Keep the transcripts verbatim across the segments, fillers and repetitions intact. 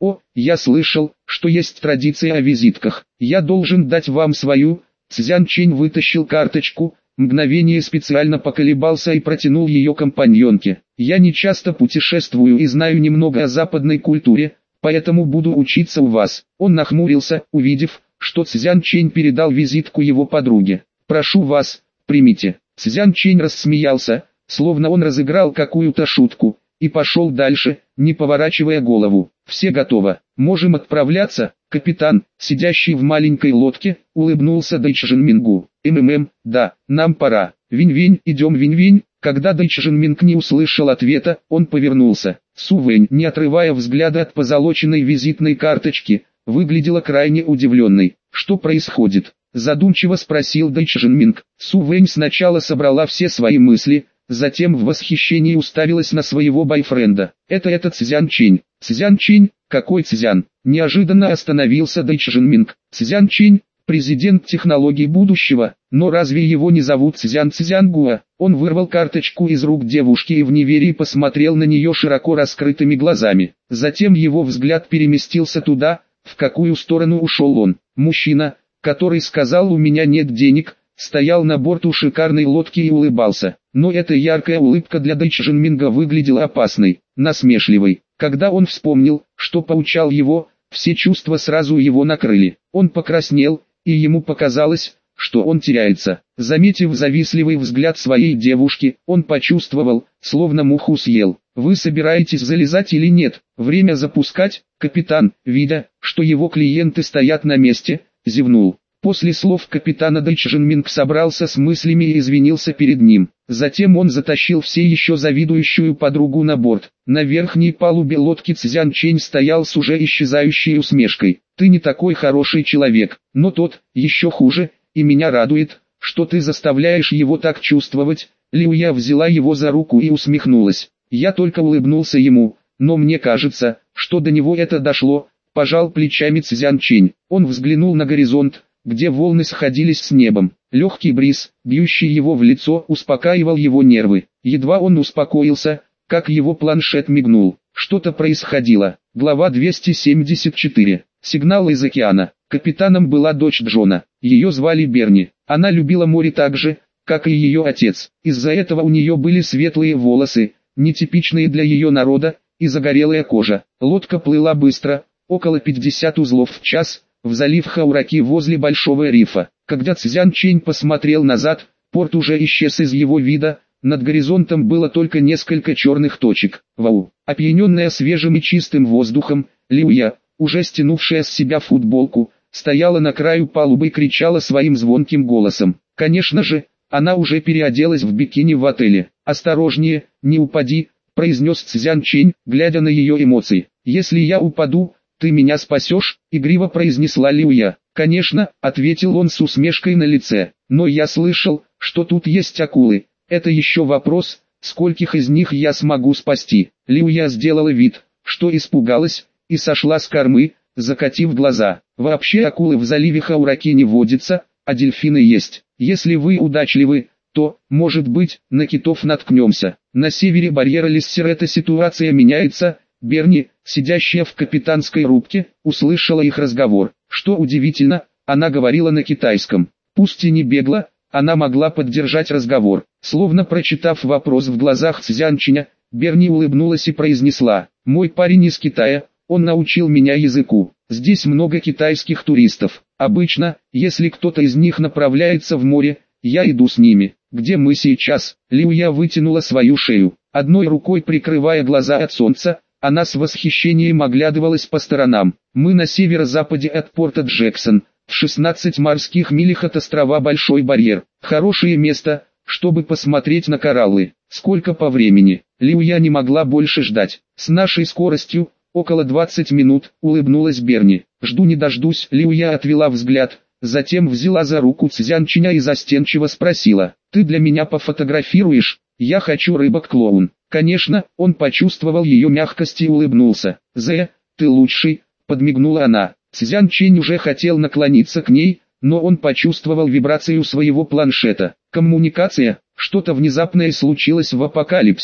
О, я слышал, что есть традиция о визитках. Я должен дать вам свою. Цзян Чэнь вытащил карточку, мгновение специально поколебался и протянул ее компаньонке. Я не часто путешествую и знаю немного о западной культуре, поэтому буду учиться у вас. Он нахмурился, увидев, что Цзян Чэнь передал визитку его подруге. Прошу вас, примите. Цзян Чэнь рассмеялся, словно он разыграл какую-то шутку, и пошел дальше, не поворачивая голову. Все готово. Можем отправляться. Капитан, сидящий в маленькой лодке, улыбнулся Дэйчжэн Мингу. МММ, да, нам пора. Винь-винь, идем Винь-винь. Когда Дэйчжэн Минг не услышал ответа, он повернулся. Су Вэнь, не отрывая взгляда от позолоченной визитной карточки, выглядела крайне удивленной. Что происходит? Задумчиво спросил Дэйчжэн Минг. Су Вэнь сначала собрала все свои мысли, затем в восхищении уставилась на своего бойфренда. Это этот Цзян Чэнь. Цзян Чэнь? Какой Цзян? Неожиданно остановился Дэйчжэн Минг. Цзян Чэнь, президент технологий будущего, но разве его не зовут Цзян Цзянгуа? Он вырвал карточку из рук девушки и в неверии посмотрел на нее широко раскрытыми глазами. Затем его взгляд переместился туда, в какую сторону ушел он. Мужчина, который сказал «у меня нет денег», стоял на борту шикарной лодки и улыбался. Но эта яркая улыбка для Дэйчжэн Минга выглядела опасной, насмешливой. Когда он вспомнил, что поучал его, все чувства сразу его накрыли. Он покраснел, и ему показалось, что он теряется. Заметив завистливый взгляд своей девушки, он почувствовал, словно муху съел. «Вы собираетесь залезать или нет? Время запускать?» Капитан, видя, что его клиенты стоят на месте, зевнул. После слов капитана Дэйчжэн Минг собрался с мыслями и извинился перед ним. Затем он затащил все еще завидующую подругу на борт. На верхней палубе лодки Цзян Чэнь стоял с уже исчезающей усмешкой. «Ты не такой хороший человек, но тот, еще хуже, и меня радует, что ты заставляешь его так чувствовать». Лиуя взяла его за руку и усмехнулась. Я только улыбнулся ему, но мне кажется, что до него это дошло. Пожал плечами Цзян Чэнь. Он взглянул на горизонт, где волны сходились с небом. Легкий бриз, бьющий его в лицо, успокаивал его нервы. Едва он успокоился, как его планшет мигнул. Что-то происходило. Глава двести семьдесят четыре. Сигнал из океана. Капитаном была дочь Джона. Ее звали Берни. Она любила море так же, как и ее отец. Из-за этого у нее были светлые волосы, нетипичные для ее народа, и загорелая кожа. Лодка плыла быстро, около пятидесяти узлов в час, в залив Хаураки возле Большого рифа. Когда Цзян Чэнь посмотрел назад, порт уже исчез из его вида, над горизонтом было только несколько черных точек. Вау! Опьяненная свежим и чистым воздухом, Лиуя, уже стянувшая с себя футболку, стояла на краю палубы и кричала своим звонким голосом. Конечно же, она уже переоделась в бикини в отеле. «Осторожнее, не упади», — произнес Цзян Чэнь, глядя на ее эмоции. «Если я упаду, ты меня спасешь?» — игриво произнесла Лиуя. «Конечно», — ответил он с усмешкой на лице. «Но я слышал, что тут есть акулы. Это еще вопрос, скольких из них я смогу спасти». Лиуя сделала вид, что испугалась, и сошла с кормы, закатив глаза. «Вообще акулы в заливе Хаураки не водятся, а дельфины есть. Если вы удачливы, то, может быть, на китов наткнемся». На севере барьера Лиссерета ситуация меняется. Берни, сидящая в капитанской рубке, услышала их разговор. Что удивительно, она говорила на китайском. Пусть и не бегло, она могла поддержать разговор. Словно прочитав вопрос в глазах Цзян Чэня, Берни улыбнулась и произнесла: «Мой парень из Китая, он научил меня языку. Здесь много китайских туристов. Обычно, если кто-то из них направляется в море, я иду с ними. Где мы сейчас?» Лиуя вытянула свою шею. Одной рукой прикрывая глаза от солнца, она с восхищением оглядывалась по сторонам. «Мы на северо-западе от порта Джексон, в шестнадцати морских милях от острова Большой Барьер. Хорошее место, чтобы посмотреть на кораллы. Сколько по времени?» Лиуя не могла больше ждать. «С нашей скоростью, около двадцати минут», — улыбнулась Берни. «Жду не дождусь». Лиуя отвела взгляд, затем взяла за руку Цзян Чэня и застенчиво спросила: «Ты для меня пофотографируешь? Я хочу рыбок-клоун». Конечно, он почувствовал ее мягкость и улыбнулся. «Зэ, ты лучший», — подмигнула она. Цзян Чэнь уже хотел наклониться к ней, но он почувствовал вибрацию своего планшета. Коммуникация, что-то внезапное случилось в апокалипсисе.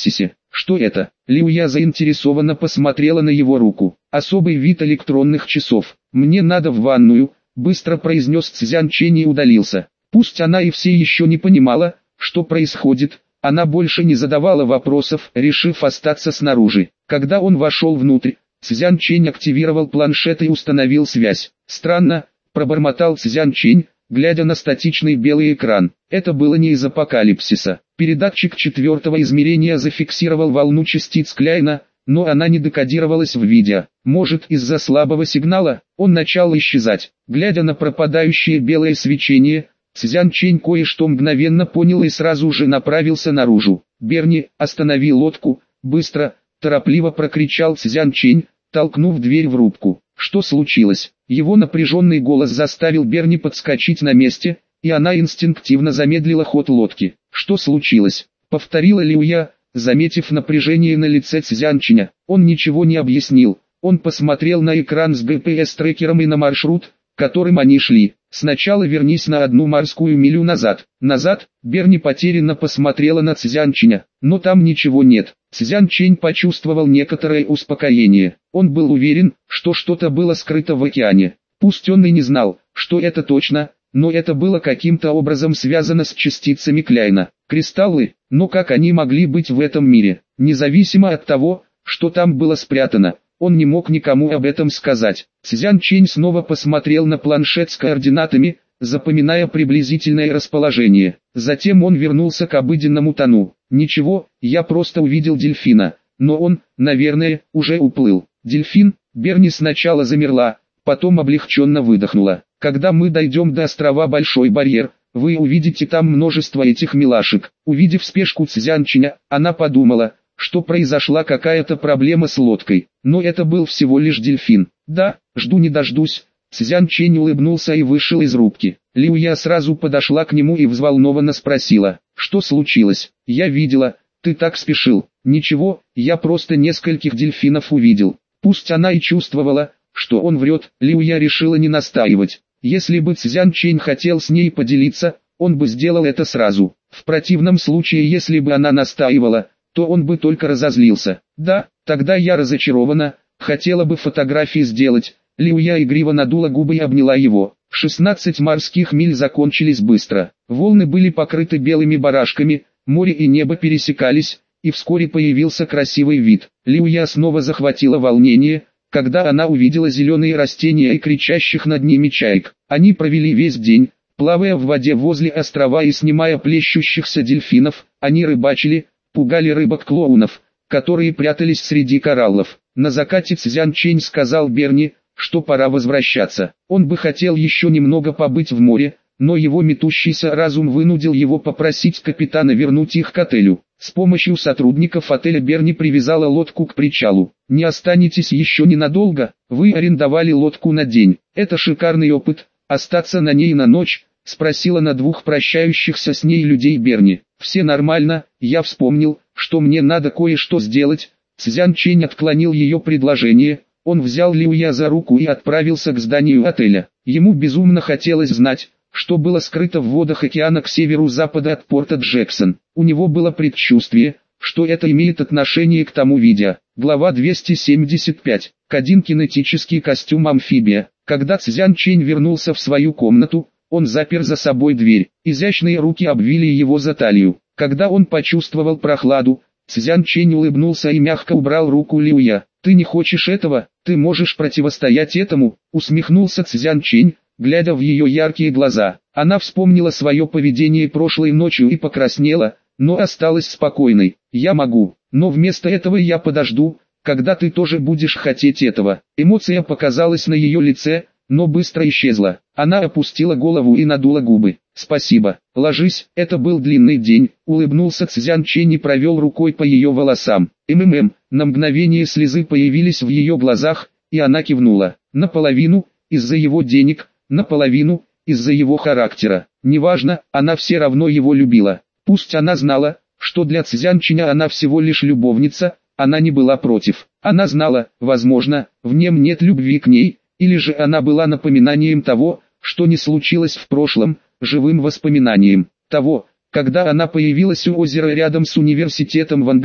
Что это? Лиуя заинтересованно посмотрела на его руку. Особый вид электронных часов. Мне надо в ванную, быстро произнес Цзян Чэнь и удалился. Пусть она и все еще не понимала, что происходит, она больше не задавала вопросов, решив остаться снаружи. Когда он вошел внутрь, Цзян Чэнь активировал планшет и установил связь. Странно, пробормотал Цзян Чэнь, глядя на статичный белый экран. Это было не из апокалипсиса. Передатчик четвертого измерения зафиксировал волну частиц Кляйна, но она не декодировалась в видео. Может, из-за слабого сигнала, он начал исчезать. Глядя на пропадающее белое свечение, Цзян Чэнь кое-что мгновенно понял и сразу же направился наружу. «Берни, останови лодку, быстро!» – торопливо прокричал Цзян Чэнь, толкнув дверь в рубку. Что случилось? Его напряженный голос заставил Берни подскочить на месте, и она инстинктивно замедлила ход лодки. «Что случилось?» – повторила Лиуя, заметив напряжение на лице Цзян Чэня. Он ничего не объяснил. Он посмотрел на экран с джи пи эс-трекером и на маршрут, которым они шли. «Сначала вернись на одну морскую милю назад». «Назад?» Берни потерянно посмотрела на Цзян Чэня. «Но там ничего нет». Цзян Чэнь почувствовал некоторое успокоение. Он был уверен, что что-то было скрыто в океане. Пусть он и не знал, что это точно, но это было каким-то образом связано с частицами Кляйна. Кристаллы, но как они могли быть в этом мире, независимо от того, что там было спрятано? Он не мог никому об этом сказать. Цзян Чэнь снова посмотрел на планшет с координатами, запоминая приблизительное расположение. Затем он вернулся к обыденному тону. «Ничего, я просто увидел дельфина, но он, наверное, уже уплыл». «Дельфин?» Берни сначала замерла, потом облегченно выдохнула. «Когда мы дойдем до острова Большой Барьер, вы увидите там множество этих милашек». Увидев спешку Цзян Чэня, она подумала, что произошла какая-то проблема с лодкой. Но это был всего лишь дельфин. «Да, жду не дождусь». Цзян Чэнь улыбнулся и вышел из рубки. Лиуя сразу подошла к нему и взволнованно спросила, что случилось. «Я видела, ты так спешил». «Ничего, я просто нескольких дельфинов увидел». Пусть она и чувствовала, что он врет, Лиуя решила не настаивать. Если бы Цзян Чэнь хотел с ней поделиться, он бы сделал это сразу. В противном случае, если бы она настаивала, то он бы только разозлился. «Да, тогда я разочарована, хотела бы фотографии сделать». Лиуя игриво надула губы и обняла его. шестнадцать морских миль закончились быстро. Волны были покрыты белыми барашками, море и небо пересекались, и вскоре появился красивый вид. Лиуя снова захватила волнение, когда она увидела зеленые растения и кричащих над ними чаек. Они провели весь день, плавая в воде возле острова и снимая плещущихся дельфинов. Они рыбачили, пугали рыбок-клоунов, которые прятались среди кораллов. На закате Цзян Чэнь сказал Берни, что пора возвращаться. Он бы хотел еще немного побыть в море, но его метущийся разум вынудил его попросить капитана вернуть их к отелю. С помощью сотрудников отеля Берни привязала лодку к причалу. «Не останетесь еще ненадолго? Вы арендовали лодку на день. Это шикарный опыт, остаться на ней на ночь?» — спросила на двух прощающихся с ней людей Берни. «Все нормально, я вспомнил, что мне надо кое-что сделать». Цзян Чэнь отклонил ее предложение. Он взял Лиуя за руку и отправился к зданию отеля. Ему безумно хотелось знать, что было скрыто в водах океана к северу-запада от порта Джексон. У него было предчувствие, что это имеет отношение к тому видео. Глава двести семьдесят пять. Кадин кинетический костюм амфибия. Когда Цзян Чэнь вернулся в свою комнату, он запер за собой дверь. Изящные руки обвили его за талию. Когда он почувствовал прохладу, Цзян Чэнь улыбнулся и мягко убрал руку Лиуя. «Ты не хочешь этого, ты можешь противостоять этому», — усмехнулся Цзян Чэнь, глядя в ее яркие глаза. Она вспомнила свое поведение прошлой ночью и покраснела, но осталась спокойной. «Я могу, но вместо этого я подожду, когда ты тоже будешь хотеть этого». Эмоция показалась на ее лице, но быстро исчезла. Она опустила голову и надула губы. «Спасибо, ложись». Это был длинный день, улыбнулся Цзян Чэнь и провел рукой по ее волосам. МММ, на мгновение слезы появились в ее глазах, и она кивнула. Наполовину, из-за его денег, наполовину, из-за его характера. Неважно, она все равно его любила. Пусть она знала, что для Цзян Чэня она всего лишь любовница, она не была против. Она знала, возможно, в нем нет любви к ней, или же она была напоминанием того, что не случилось в прошлом, живым воспоминанием того, когда она появилась у озера рядом с университетом Вангэя,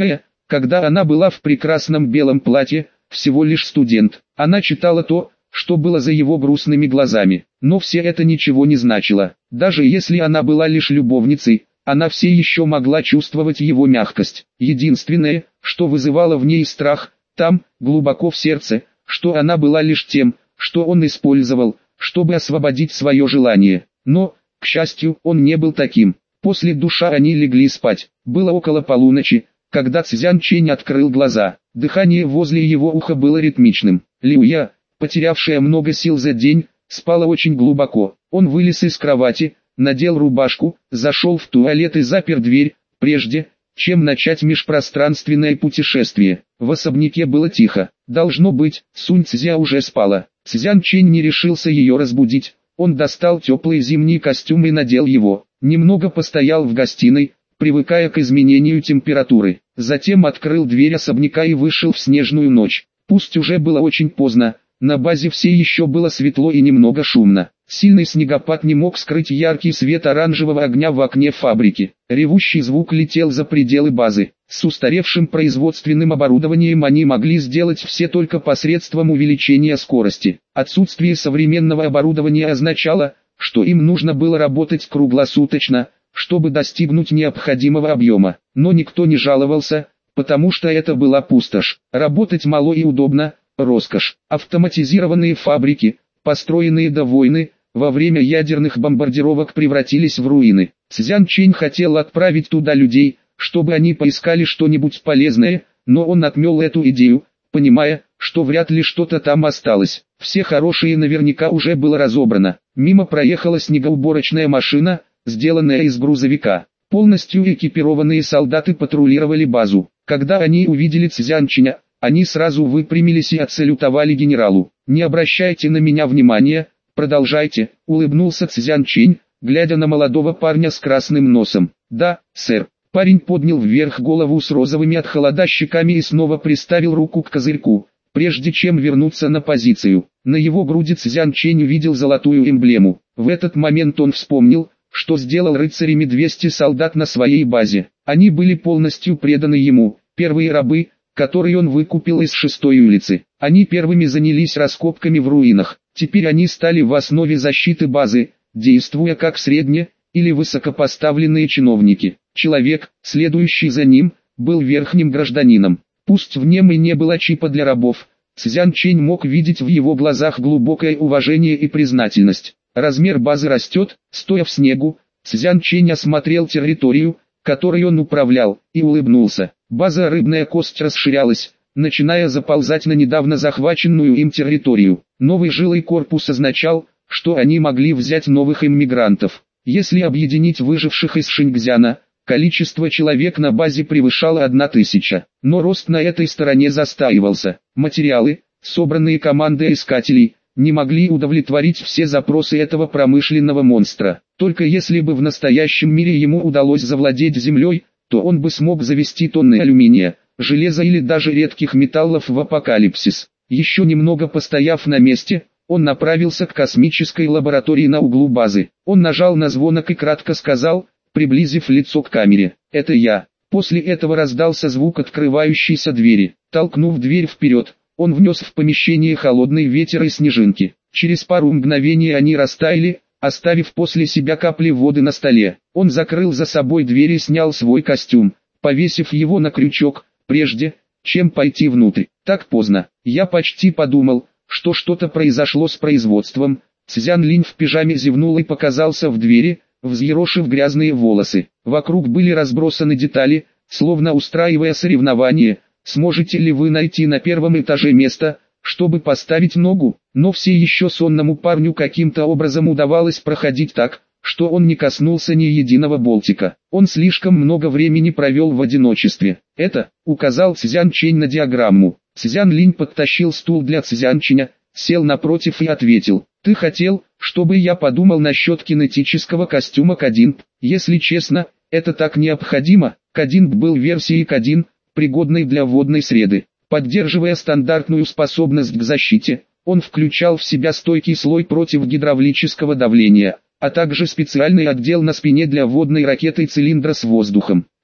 когда она была в прекрасном белом платье, всего лишь студент. Она читала то, что было за его грустными глазами, но все это ничего не значило. Даже если она была лишь любовницей, она все еще могла чувствовать его мягкость. Единственное, что вызывало в ней страх, там, глубоко в сердце, что она была лишь тем, что он использовал, чтобы освободить свое желание. Но, к счастью, он не был таким. После душа они легли спать. Было около полуночи, когда Цзян Чэнь открыл глаза. Дыхание возле его уха было ритмичным. Лю Я, потерявшая много сил за день, спала очень глубоко. Он вылез из кровати, надел рубашку, зашел в туалет и запер дверь, прежде, чем начать межпространственное путешествие. В особняке было тихо. Должно быть, Сунь Цзя уже спала. Цзян Чэнь не решился ее разбудить. Он достал теплый зимний костюм и надел его. Немного постоял в гостиной, привыкая к изменению температуры. Затем открыл дверь особняка и вышел в снежную ночь. Пусть уже было очень поздно, на базе все еще было светло и немного шумно. Сильный снегопад не мог скрыть яркий свет оранжевого огня в окне фабрики. Ревущий звук летел за пределы базы. С устаревшим производственным оборудованием они могли сделать все только посредством увеличения скорости. Отсутствие современного оборудования означало, что им нужно было работать круглосуточно, чтобы достигнуть необходимого объема. Но никто не жаловался, потому что это была пустошь. Работать мало и удобно, роскошь. Автоматизированные фабрики, построенные до войны, во время ядерных бомбардировок превратились в руины. Цзян Чэнь хотел отправить туда людей, чтобы они поискали что-нибудь полезное, но он отмел эту идею, понимая, что вряд ли что-то там осталось. Все хорошие наверняка уже было разобрано. Мимо проехала снегоуборочная машина, сделанная из грузовика. Полностью экипированные солдаты патрулировали базу. Когда они увидели Цзян Чэня, они сразу выпрямились и отсалютовали генералу. «Не обращайте на меня внимания, продолжайте», — улыбнулся Цзян Чэнь, глядя на молодого парня с красным носом. «Да, сэр». Парень поднял вверх голову с розовыми от холода щеками и снова приставил руку к козырьку, прежде чем вернуться на позицию. На его груди Цзян Чэнь увидел золотую эмблему. В этот момент он вспомнил, что сделал рыцарями двести солдат на своей базе. Они были полностью преданы ему, первые рабы, которые он выкупил из шестой улицы. Они первыми занялись раскопками в руинах. Теперь они стали в основе защиты базы, действуя как средне- или высокопоставленные чиновники. Человек, следующий за ним, был верхним гражданином. Пусть в нем и не было чипа для рабов, Цзян Чэнь мог видеть в его глазах глубокое уважение и признательность. Размер базы растет, стоя в снегу, Цзян Чэнь осмотрел территорию, которой он управлял, и улыбнулся. База «Рыбная кость» расширялась, начиная заползать на недавно захваченную им территорию. Новый жилой корпус означал, что они могли взять новых иммигрантов. Если объединить выживших из Шиньцзяна, количество человек на базе превышало одна тысяча. Но рост на этой стороне застаивался. Материалы, собранные командой искателей, не могли удовлетворить все запросы этого промышленного монстра. Только если бы в настоящем мире ему удалось завладеть землей, то он бы смог завести тонны алюминия, железа или даже редких металлов в апокалипсис. Еще немного постояв на месте, он направился к космической лаборатории на углу базы. Он нажал на звонок и кратко сказал, приблизив лицо к камере: «Это я». После этого раздался звук открывающейся двери. Толкнув дверь вперед, он внес в помещение холодный ветер и снежинки. Через пару мгновений они растаяли, оставив после себя капли воды на столе. Он закрыл за собой дверь и снял свой костюм, повесив его на крючок, прежде, чем пойти внутрь. Так поздно. Я почти подумал, что что-то произошло с производством. Цзян Линь в пижаме зевнул и показался в двери, взъерошив грязные волосы. Вокруг были разбросаны детали, словно устраивая соревнование. Сможете ли вы найти на первом этаже место, чтобы поставить ногу? Но все еще сонному парню каким-то образом удавалось проходить так, что он не коснулся ни единого болтика. Он слишком много времени провел в одиночестве. «Это», — указал Цзян Чэнь на диаграмму. Цзян Линь подтащил стул для Цзян Чэня, сел напротив и ответил: «Ты хотел, чтобы я подумал насчет кинетического костюма Кадинб? Если честно, это так необходимо». Кадинб был версией Кадин, пригодной для водной среды. Поддерживая стандартную способность к защите, он включал в себя стойкий слой против гидравлического давления, а также специальный отдел на спине для водной ракеты цилиндра с воздухом.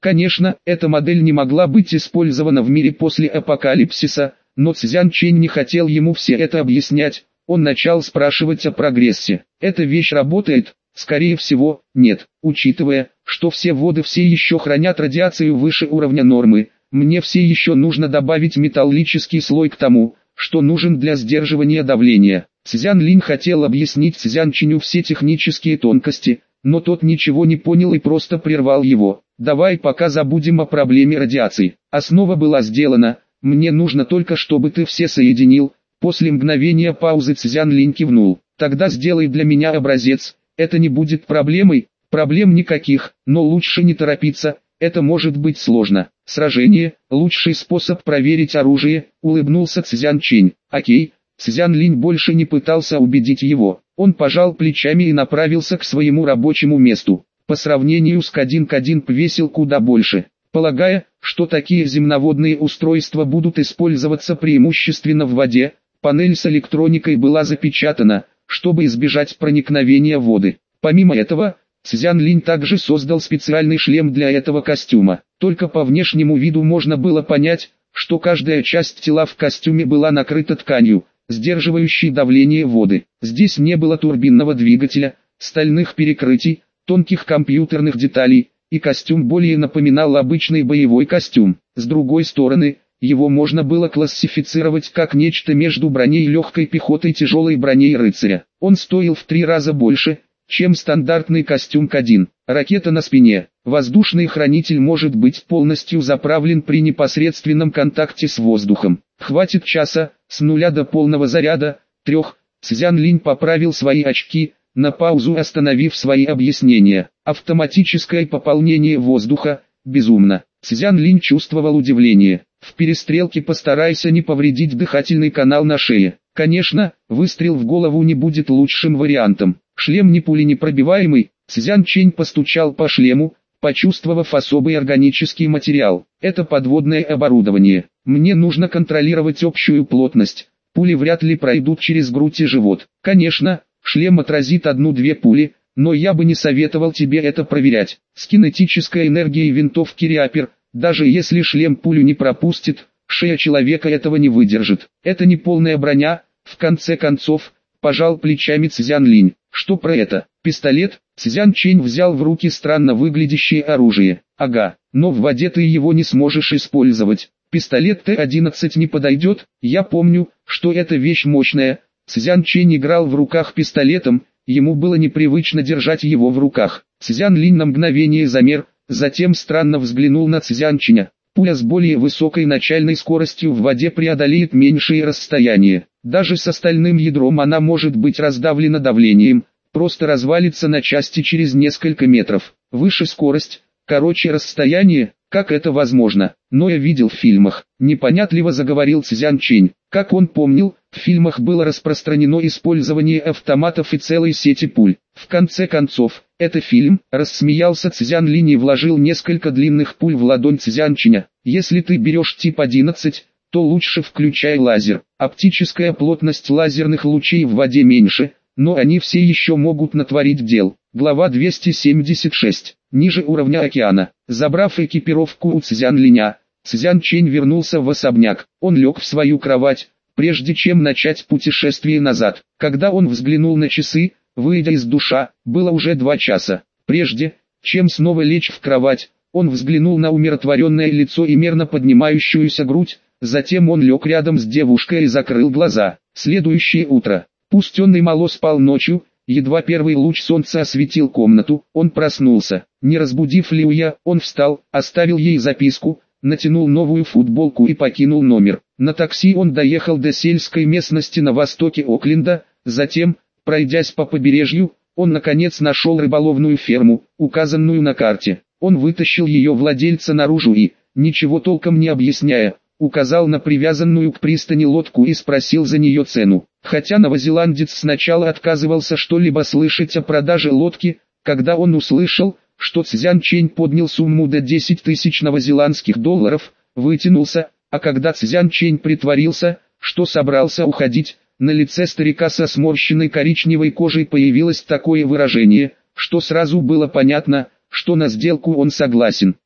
Конечно, эта модель не могла быть использована в мире после апокалипсиса, но Цзян Чэнь не хотел ему все это объяснять. Он начал спрашивать о прогрессе. Эта вещь работает? Скорее всего, нет. Учитывая, что все воды все еще хранят радиацию выше уровня нормы, мне все еще нужно добавить металлический слой к тому, что нужен для сдерживания давления. Цзян Линь хотел объяснить Цзян Чэню все технические тонкости, но тот ничего не понял и просто прервал его. Давай пока забудем о проблеме радиации. Основа была сделана, мне нужно только чтобы ты все соединил. После мгновения паузы Цзян Линь кивнул. Тогда сделай для меня образец, это не будет проблемой. Проблем никаких, но лучше не торопиться, это может быть сложно. Сражение – лучший способ проверить оружие, улыбнулся Цзян Чэнь. Окей, Цзян Линь больше не пытался убедить его. Он пожал плечами и направился к своему рабочему месту. По сравнению с один к один весил куда больше. Полагая, что такие земноводные устройства будут использоваться преимущественно в воде, панель с электроникой была запечатана, чтобы избежать проникновения воды. Помимо этого, Цзян Линь также создал специальный шлем для этого костюма. Только по внешнему виду можно было понять, что каждая часть тела в костюме была накрыта тканью, сдерживающей давление воды. Здесь не было турбинного двигателя, стальных перекрытий, тонких компьютерных деталей, и костюм более напоминал обычный боевой костюм. С другой стороны, его можно было классифицировать как нечто между броней легкой пехоты и тяжелой броней рыцаря. Он стоил в три раза больше, чем стандартный костюм К один. Ракета на спине. Воздушный хранитель может быть полностью заправлен при непосредственном контакте с воздухом. Хватит часа, с нуля до полного заряда, трех. Цзян Линь поправил свои очки, на паузу остановив свои объяснения. Автоматическое пополнение воздуха, безумно. Цзян Линь чувствовал удивление. В перестрелке постарайся не повредить дыхательный канал на шее. Конечно, выстрел в голову не будет лучшим вариантом. Шлем не пуленепробиваемый. Цзян Чэнь постучал по шлему, почувствовав особый органический материал. Это подводное оборудование. Мне нужно контролировать общую плотность. Пули вряд ли пройдут через грудь и живот. Конечно, шлем отразит одну-две пули, но я бы не советовал тебе это проверять. С кинетической энергией винтовки Реапер, даже если шлем пулю не пропустит, шея человека этого не выдержит. Это не полная броня, в конце концов, пожал плечами Цзян Линь. Что про это? Пистолет? Цзян Чэнь взял в руки странно выглядящее оружие. Ага, но в воде ты его не сможешь использовать. Пистолет Т одиннадцать не подойдет, я помню, что эта вещь мощная. Цзян Чэнь играл в руках пистолетом, ему было непривычно держать его в руках. Цзян Линь на мгновение замер, затем странно взглянул на Цзян Чэня. Пуля с более высокой начальной скоростью в воде преодолеет меньшие расстояния. Даже с остальным ядром она может быть раздавлена давлением, просто развалится на части через несколько метров. Выше скорость, короче расстояние, как это возможно? Но я видел в фильмах. Непонятливо заговорил Цзян Чэнь. Как он помнил, в фильмах было распространено использование автоматов и целой сети пуль. В конце концов, это фильм, рассмеялся Цзян Линь и вложил несколько длинных пуль в ладонь Цзян Чэня. Если ты берешь тип одиннадцать, то лучше включай лазер. Оптическая плотность лазерных лучей в воде меньше, но они все еще могут натворить дел. Глава двести семьдесят шесть. Ниже уровня океана. Забрав экипировку у Цзян Линя, Цзян Чэнь вернулся в особняк. Он лег в свою кровать, прежде чем начать путешествие назад. Когда он взглянул на часы, выйдя из душа, было уже два часа. Прежде, чем снова лечь в кровать, он взглянул на умиротворенное лицо и мерно поднимающуюся грудь, затем он лег рядом с девушкой и закрыл глаза. Следующее утро. Пусть он и мало спал ночью, едва первый луч солнца осветил комнату, он проснулся. Не разбудив Лиуя, он встал, оставил ей записку, натянул новую футболку и покинул номер. На такси он доехал до сельской местности на востоке Окленда, затем, пройдясь по побережью, он наконец нашел рыболовную ферму, указанную на карте. Он вытащил ее владельца наружу и, ничего толком не объясняя, указал на привязанную к пристани лодку и спросил за нее цену. Хотя новозеландец сначала отказывался что-либо слышать о продаже лодки, когда он услышал, что Цзян Чэнь поднял сумму до десять тысяч новозеландских долларов, вытянулся, а когда Цзян Чэнь притворился, что собрался уходить, на лице старика со сморщенной коричневой кожей появилось такое выражение, что сразу было понятно, что на сделку он согласен.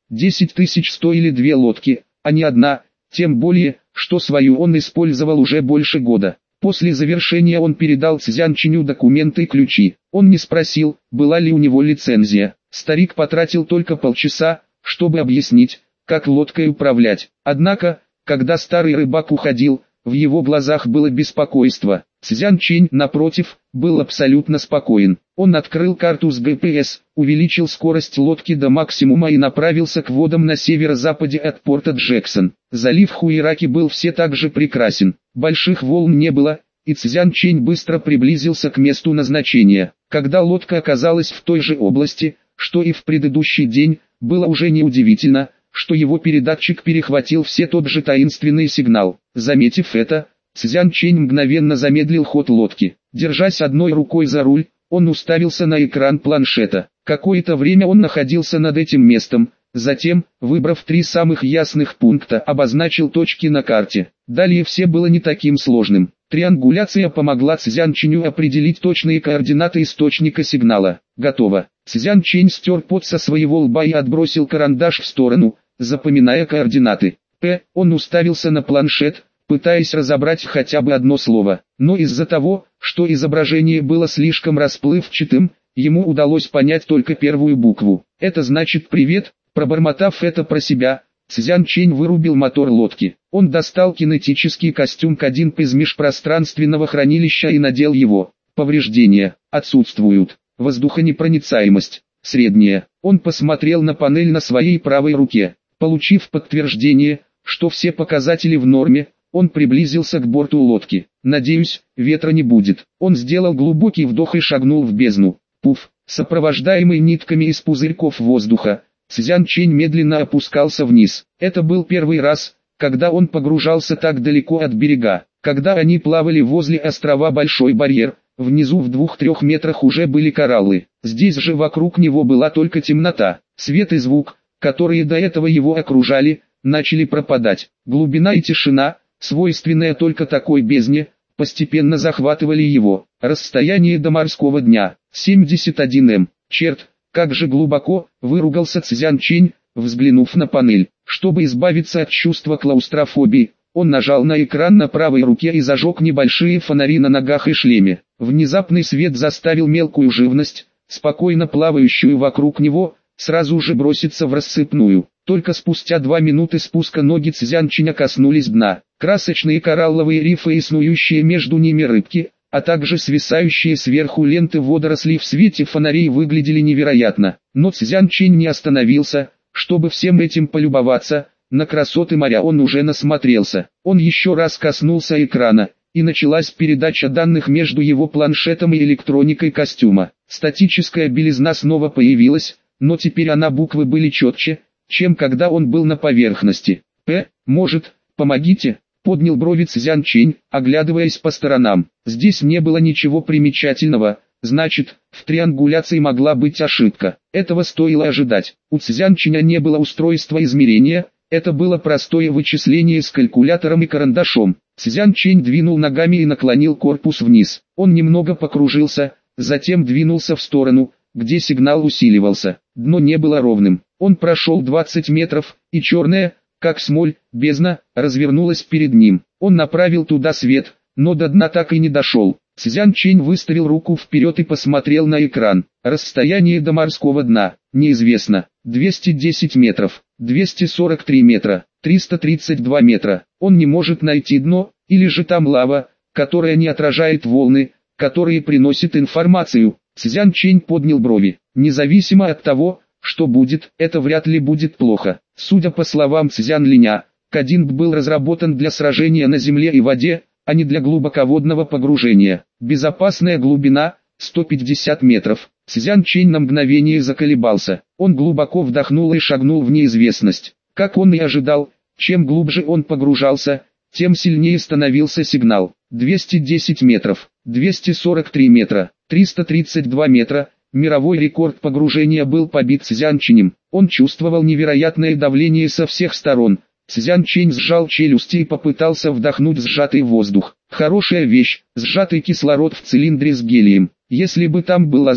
десять тысяч стоили две лодки, а не одна, тем более, что свою он использовал уже больше года. После завершения он передал Цзянчиню документы и ключи. Он не спросил, была ли у него лицензия. Старик потратил только полчаса, чтобы объяснить, как лодкой управлять. Однако, когда старый рыбак уходил, в его глазах было беспокойство. Цзянчень, напротив, был абсолютно спокоен. Он открыл карту с джи пи эс, увеличил скорость лодки до максимума и направился к водам на северо-западе от порта Джексон. Залив Хуираки был все так же прекрасен. Больших волн не было, и Цзянчень быстро приблизился к месту назначения. Когда лодка оказалась в той же области, что и в предыдущий день, было уже неудивительно, что его передатчик перехватил все тот же таинственный сигнал. Заметив это, Цзянчень мгновенно замедлил ход лодки. Держась одной рукой за руль, он уставился на экран планшета. Какое-то время он находился над этим местом, затем, выбрав три самых ясных пункта, обозначил точки на карте. Далее все было не таким сложным. Триангуляция помогла Цзянченю определить точные координаты источника сигнала. Готово. Цзянчень стер пот со своего лба и отбросил карандаш в сторону, запоминая координаты. П. Он уставился на планшет, пытаясь разобрать хотя бы одно слово. Но из-за того, что изображение было слишком расплывчатым, ему удалось понять только первую букву. Это значит «привет». Пробормотав это про себя, Цзянчень вырубил мотор лодки. Он достал кинетический костюм Кадинп из межпространственного хранилища и надел его. Повреждения отсутствуют. Воздухонепроницаемость средняя. Он посмотрел на панель на своей правой руке. Получив подтверждение, что все показатели в норме, он приблизился к борту лодки. «Надеюсь, ветра не будет». Он сделал глубокий вдох и шагнул в бездну. Пуф, сопровождаемый нитками из пузырьков воздуха, Цзянчень медленно опускался вниз. Это был первый раз, когда он погружался так далеко от берега. Когда они плавали возле острова Большой Барьер, внизу в двух-трех метрах уже были кораллы. Здесь же вокруг него была только темнота. Свет и звук, которые до этого его окружали, начали пропадать. Глубина и тишина, свойственная только такой бездне, постепенно захватывали его. Расстояние до морского дня – семьдесят один эм. Черт, как же глубоко, выругался Цзянчень, взглянув на панель. Чтобы избавиться от чувства клаустрофобии, он нажал на экран на правой руке и зажег небольшие фонари на ногах и шлеме. Внезапный свет заставил мелкую живность, спокойно плавающую вокруг него, сразу же броситься в рассыпную. Только спустя два минуты спуска ноги Цзянченя коснулись дна. Красочные коралловые рифы и снующие между ними рыбки, а также свисающие сверху ленты водорослей в свете фонарей выглядели невероятно. Но Цзянчень не остановился, чтобы всем этим полюбоваться. На красоты моря он уже насмотрелся. Он еще раз коснулся экрана, и началась передача данных между его планшетом и электроникой костюма. Статическая белизна снова появилась, но теперь она буквы были четче, чем когда он был на поверхности. «П, может, помогите?» — поднял брови Цзянчень, оглядываясь по сторонам. Здесь не было ничего примечательного, значит, в триангуляции могла быть ошибка. Этого стоило ожидать. У Цзянченя не было устройства измерения, это было простое вычисление с калькулятором и карандашом. Цзянчень двинул ногами и наклонил корпус вниз. Он немного покружился, затем двинулся в сторону, где сигнал усиливался. Дно не было ровным. Он прошел двадцать метров, и черная, как смоль, бездна, развернулась перед ним. Он направил туда свет, но до дна так и не дошел. Цзянчень выставил руку вперед и посмотрел на экран. Расстояние до морского дна неизвестно. двести десять метров, двести сорок три метра, триста тридцать два метра. Он не может найти дно, или же там лава, которая не отражает волны, которые приносят информацию. Цзянчень поднял брови. Независимо от того, что будет, это вряд ли будет плохо. Судя по словам Цзянлиня, Кадинп был разработан для сражения на земле и воде, а не для глубоководного погружения. Безопасная глубина – сто пятьдесят метров. Цзянчень на мгновение заколебался. Он глубоко вдохнул и шагнул в неизвестность. Как он и ожидал, чем глубже он погружался, тем сильнее становился сигнал. двести десять метров, двести сорок три метра, триста тридцать два метра. Мировой рекорд погружения был побит Цзянченем. Он чувствовал невероятное давление со всех сторон. Цзянчень сжал челюсти и попытался вдохнуть сжатый воздух. Хорошая вещь, сжатый кислород в цилиндре с гелием. Если бы там был азот,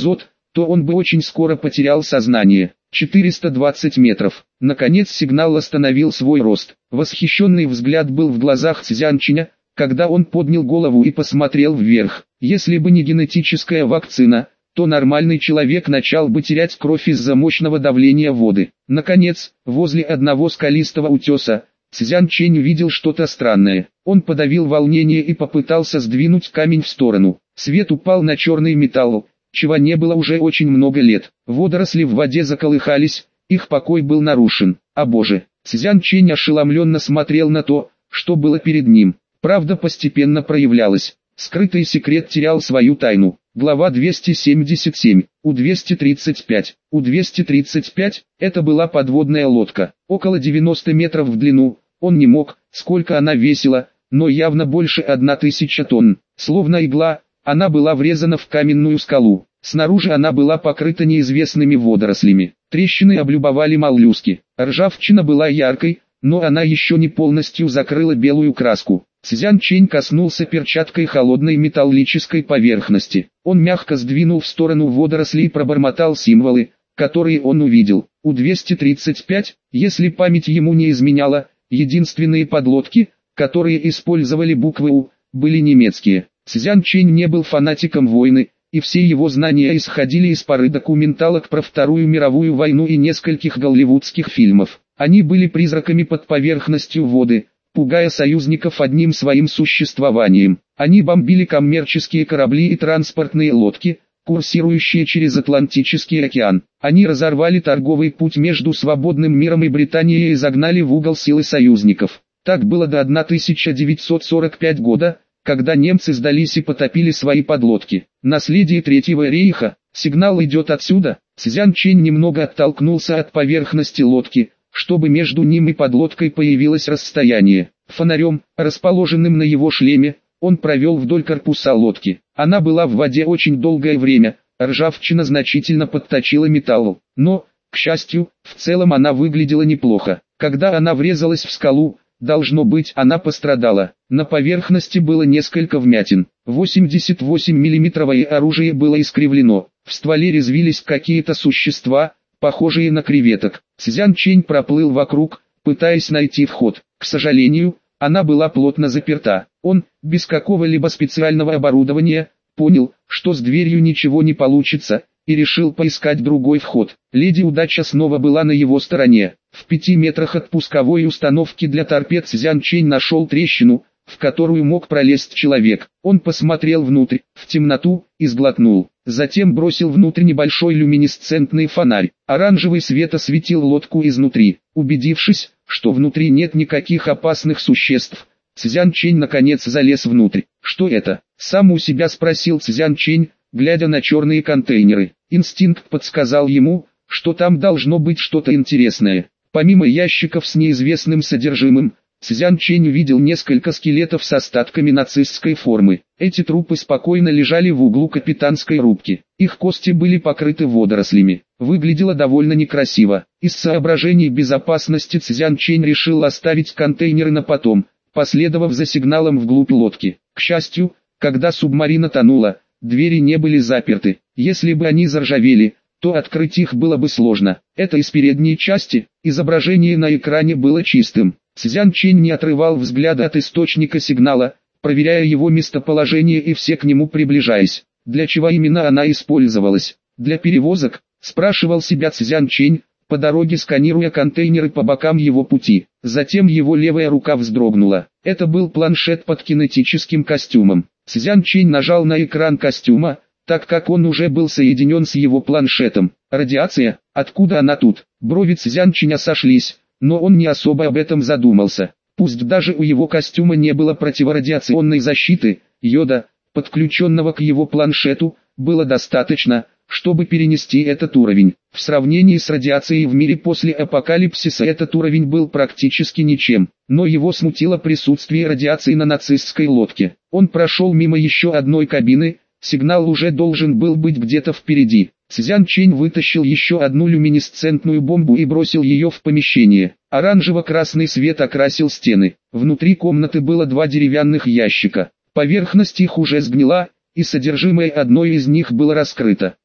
то он бы очень скоро потерял сознание. четыреста двадцать метров. Наконец сигнал остановил свой рост. Восхищенный взгляд был в глазах Цзянчиня, когда он поднял голову и посмотрел вверх. Если бы не генетическая вакцина, то нормальный человек начал бы терять кровь из-за мощного давления воды. Наконец, возле одного скалистого утеса, Цзянчень увидел что-то странное. Он подавил волнение и попытался сдвинуть камень в сторону. Свет упал на черный металл, чего не было уже очень много лет. Водоросли в воде заколыхались, их покой был нарушен. О боже! Цзянчень ошеломленно смотрел на то, что было перед ним. Правда постепенно проявлялась. Скрытый секрет терял свою тайну. Глава двести семьдесят семь. У двести тридцать пять. У двести тридцать пять это была подводная лодка. Около девяноста метров в длину. Он не мог, сколько она весила, но явно больше одна тысяча тонн. Словно игла, она была врезана в каменную скалу. Снаружи она была покрыта неизвестными водорослями. Трещины облюбовали моллюски. Ржавчина была яркой, но она еще не полностью закрыла белую краску. Цзянчень коснулся перчаткой холодной металлической поверхности. Он мягко сдвинул в сторону водоросли и пробормотал символы, которые он увидел. У двести тридцать пять, если память ему не изменяла, единственные подлодки, которые использовали буквы У, были немецкие. Цзянчень не был фанатиком войны, и все его знания исходили из пары документалок про Вторую мировую войну и нескольких голливудских фильмов. Они были призраками под поверхностью воды, пугая союзников одним своим существованием. Они бомбили коммерческие корабли и транспортные лодки, курсирующие через Атлантический океан. Они разорвали торговый путь между свободным миром и Британией и загнали в угол силы союзников. Так было до тысяча девятьсот сорок пятого года, когда немцы сдались и потопили свои подлодки. Наследие Третьего рейха, сигнал идет отсюда. Цзянчень немного оттолкнулся от поверхности лодки, чтобы между ним и подлодкой появилось расстояние. Фонарем, расположенным на его шлеме, он провел вдоль корпуса лодки. Она была в воде очень долгое время, ржавчина значительно подточила металл. Но, к счастью, в целом она выглядела неплохо. Когда она врезалась в скалу, должно быть, она пострадала. На поверхности было несколько вмятин. восемьдесят восемь миллиметровое оружие было искривлено. В стволе резвились какие-то существа, похожие на креветок. Цзянчень проплыл вокруг, пытаясь найти вход. К сожалению, она была плотно заперта. Он, без какого-либо специального оборудования, понял, что с дверью ничего не получится, и решил поискать другой вход. Леди Удача снова была на его стороне. В пяти метрах от пусковой установки для торпед Цзянчень нашел трещину, в которую мог пролезть человек. Он посмотрел внутрь, в темноту, и сглотнул. Затем бросил внутрь небольшой люминесцентный фонарь. Оранжевый свет осветил лодку изнутри. Убедившись, что внутри нет никаких опасных существ, Цзянчень наконец залез внутрь. «Что это?» — сам у себя спросил Цзянчень, глядя на черные контейнеры. Инстинкт подсказал ему, что там должно быть что-то интересное. Помимо ящиков с неизвестным содержимым, Цзянчень увидел несколько скелетов с остатками нацистской формы. Эти трупы спокойно лежали в углу капитанской рубки. Их кости были покрыты водорослями. Выглядело довольно некрасиво. Из соображений безопасности Цзянчень решил оставить контейнеры на потом, последовав за сигналом вглубь лодки. К счастью, когда субмарина тонула, двери не были заперты. Если бы они заржавели, то открыть их было бы сложно. Это из передней части. Изображение на экране было чистым. Цзянчень не отрывал взгляда от источника сигнала, проверяя его местоположение и все к нему приближаясь. Для чего именно она использовалась? Для перевозок? Спрашивал себя Цзянчень, по дороге сканируя контейнеры по бокам его пути. Затем его левая рука вздрогнула. Это был планшет под кинетическим костюмом. Цзянчень нажал на экран костюма, так как он уже был соединен с его планшетом. Радиация? Откуда она тут? Брови Цзянченя сошлись, но он не особо об этом задумался. Пусть даже у его костюма не было противорадиационной защиты, йода, подключенного к его планшету, было достаточно, чтобы перенести этот уровень. В сравнении с радиацией в мире после апокалипсиса этот уровень был практически ничем, но его смутило присутствие радиации на нацистской лодке. Он прошел мимо еще одной кабины, сигнал уже должен был быть где-то впереди. Цзянчень вытащил еще одну люминесцентную бомбу и бросил ее в помещение. Оранжево-красный свет окрасил стены. Внутри комнаты было два деревянных ящика. Поверхность их уже сгнила, и содержимое одной из них было раскрыто.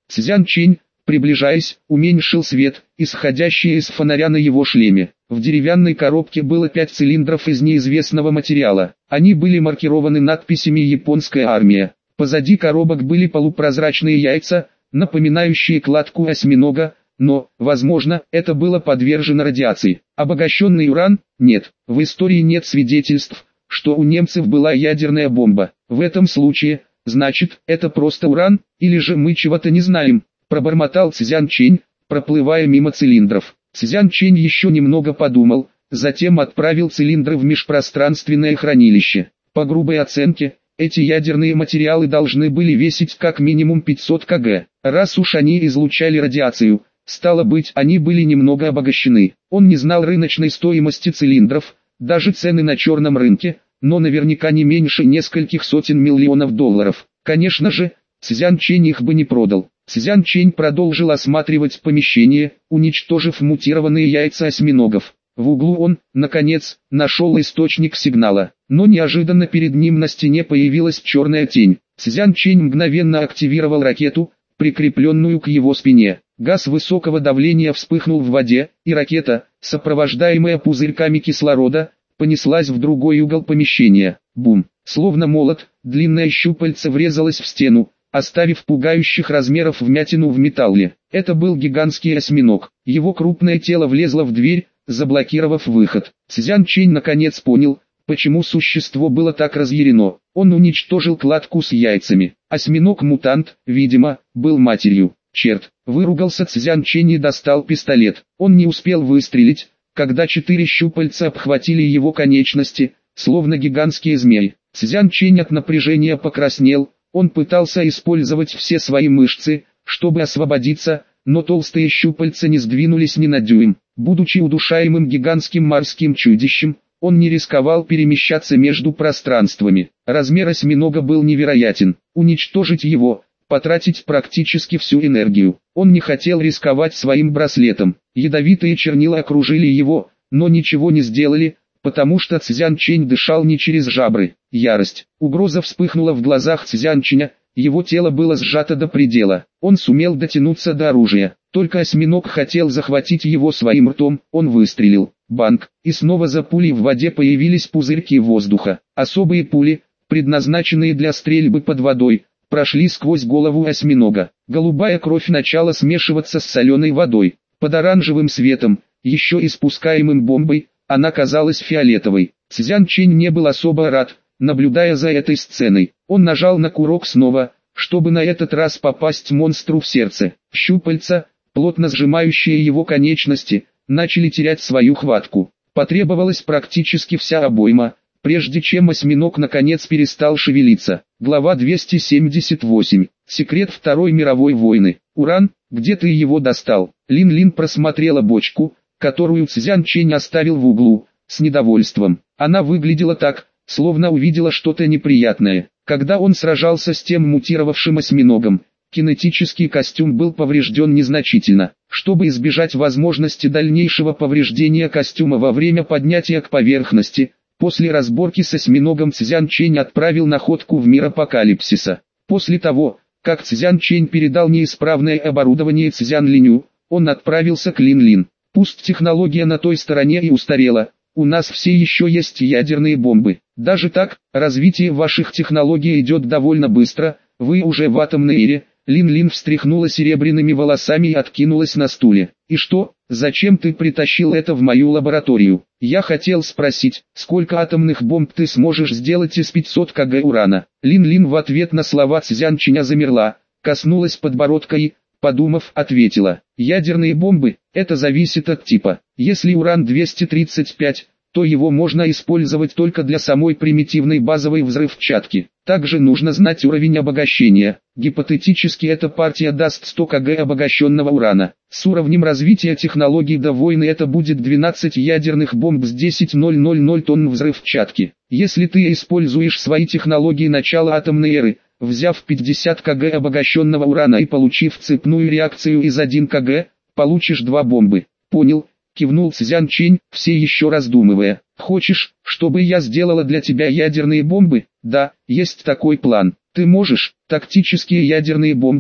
Цзян Чэнь, приближаясь, уменьшил свет, исходящий из фонаря на его шлеме. В деревянной коробке было пять цилиндров из неизвестного материала. Они были маркированы надписями «Японская армия». Позади коробок были полупрозрачные яйца, напоминающие кладку осьминога, но, возможно, это было подвержено радиации. Обогащенный уран? Нет. В истории нет свидетельств, что у немцев была ядерная бомба. В этом случае, значит, это просто уран, или же мы чего-то не знаем, пробормотал Цзян Чэнь, проплывая мимо цилиндров. Цзян Чэнь еще немного подумал, затем отправил цилиндры в межпространственное хранилище. По грубой оценке, эти ядерные материалы должны были весить как минимум пятьсот килограмм. Раз уж они излучали радиацию, стало быть, они были немного обогащены. Он не знал рыночной стоимости цилиндров, даже цены на черном рынке, но наверняка не меньше нескольких сотен миллионов долларов. Конечно же, Цзян Чэнь их бы не продал. Цзян Чэнь продолжил осматривать помещение, уничтожив мутированные яйца осьминогов. В углу он, наконец, нашел источник сигнала, но неожиданно перед ним на стене появилась черная тень. Цзян Чэнь мгновенно активировал ракету, прикрепленную к его спине. Газ высокого давления вспыхнул в воде, и ракета, сопровождаемая пузырьками кислорода, понеслась в другой угол помещения. Бум! Словно молот, длинное щупальце врезалось в стену, оставив пугающих размеров вмятину в металле. Это был гигантский осьминог. Его крупное тело влезло в дверь, заблокировав выход. Цзян Чэнь наконец понял, почему существо было так разъярено. Он уничтожил кладку с яйцами. Осьминог-мутант, видимо, был матерью. Черт! Выругался Цзян Чэнь и достал пистолет. Он не успел выстрелить, когда четыре щупальца обхватили его конечности, словно гигантские змеи. Цзян Чэнь от напряжения покраснел. Он пытался использовать все свои мышцы, чтобы освободиться, но толстые щупальца не сдвинулись ни на дюйм. Будучи удушаемым гигантским морским чудищем, он не рисковал перемещаться между пространствами. Размер осьминога был невероятен. Уничтожить его, потратить практически всю энергию. Он не хотел рисковать своим браслетом. Ядовитые чернила окружили его, но ничего не сделали, потому что Цзян Чэнь дышал не через жабры. Ярость, угроза вспыхнула в глазах Цзян Чэня, его тело было сжато до предела. Он сумел дотянуться до оружия, только осьминог хотел захватить его своим ртом, он выстрелил. Банк, и снова за пулей в воде появились пузырьки воздуха. Особые пули, предназначенные для стрельбы под водой, прошли сквозь голову осьминога. Голубая кровь начала смешиваться с соленой водой. Под оранжевым светом, еще испускаемым бомбой, она казалась фиолетовой. Цзян Чэнь не был особо рад, наблюдая за этой сценой. Он нажал на курок снова, чтобы на этот раз попасть монстру в сердце. Щупальца, плотно сжимающие его конечности, начали терять свою хватку. Потребовалась практически вся обойма, прежде чем осьминог наконец перестал шевелиться. Глава двести семьдесят восемь. Секрет Второй мировой войны. Уран, где ты его достал? Лин-Лин просмотрела бочку, которую Цзян Чэнь оставил в углу, с недовольством. Она выглядела так, словно увидела что-то неприятное. Когда он сражался с тем мутировавшим осьминогом, кинетический костюм был поврежден незначительно. Чтобы избежать возможности дальнейшего повреждения костюма во время поднятия к поверхности, после разборки с осьминогом Цзян Чэнь отправил находку в мир апокалипсиса. После того, как Цзян Чэнь передал неисправное оборудование Цзян Линю, он отправился к Лин-Лин. Пусть технология на той стороне и устарела, у нас все еще есть ядерные бомбы. Даже так, развитие ваших технологий идет довольно быстро, вы уже в атомной эре. Лин-Лин встряхнула серебряными волосами и откинулась на стуле. И что, зачем ты притащил это в мою лабораторию? Я хотел спросить, сколько атомных бомб ты сможешь сделать из пятисот килограмм урана? Лин-Лин в ответ на слова Цзян Чэня замерла, коснулась подбородка и, подумав, ответила. Ядерные бомбы, это зависит от типа. Если уран двести тридцать пять, то его можно использовать только для самой примитивной базовой взрывчатки. Также нужно знать уровень обогащения. Гипотетически эта партия даст сто килограмм обогащенного урана. С уровнем развития технологий до войны это будет двенадцать ядерных бомб с десять тысяч тонн взрывчатки. Если ты используешь свои технологии начала атомной эры, взяв пятьдесят килограмм обогащенного урана и получив цепную реакцию из одного килограмма, получишь два бомбы. Понял? Кивнул Цзян Чэнь, все еще раздумывая. Хочешь, чтобы я сделала для тебя ядерные бомбы? Да, есть такой план. Ты можешь, тактические ядерные бомбы,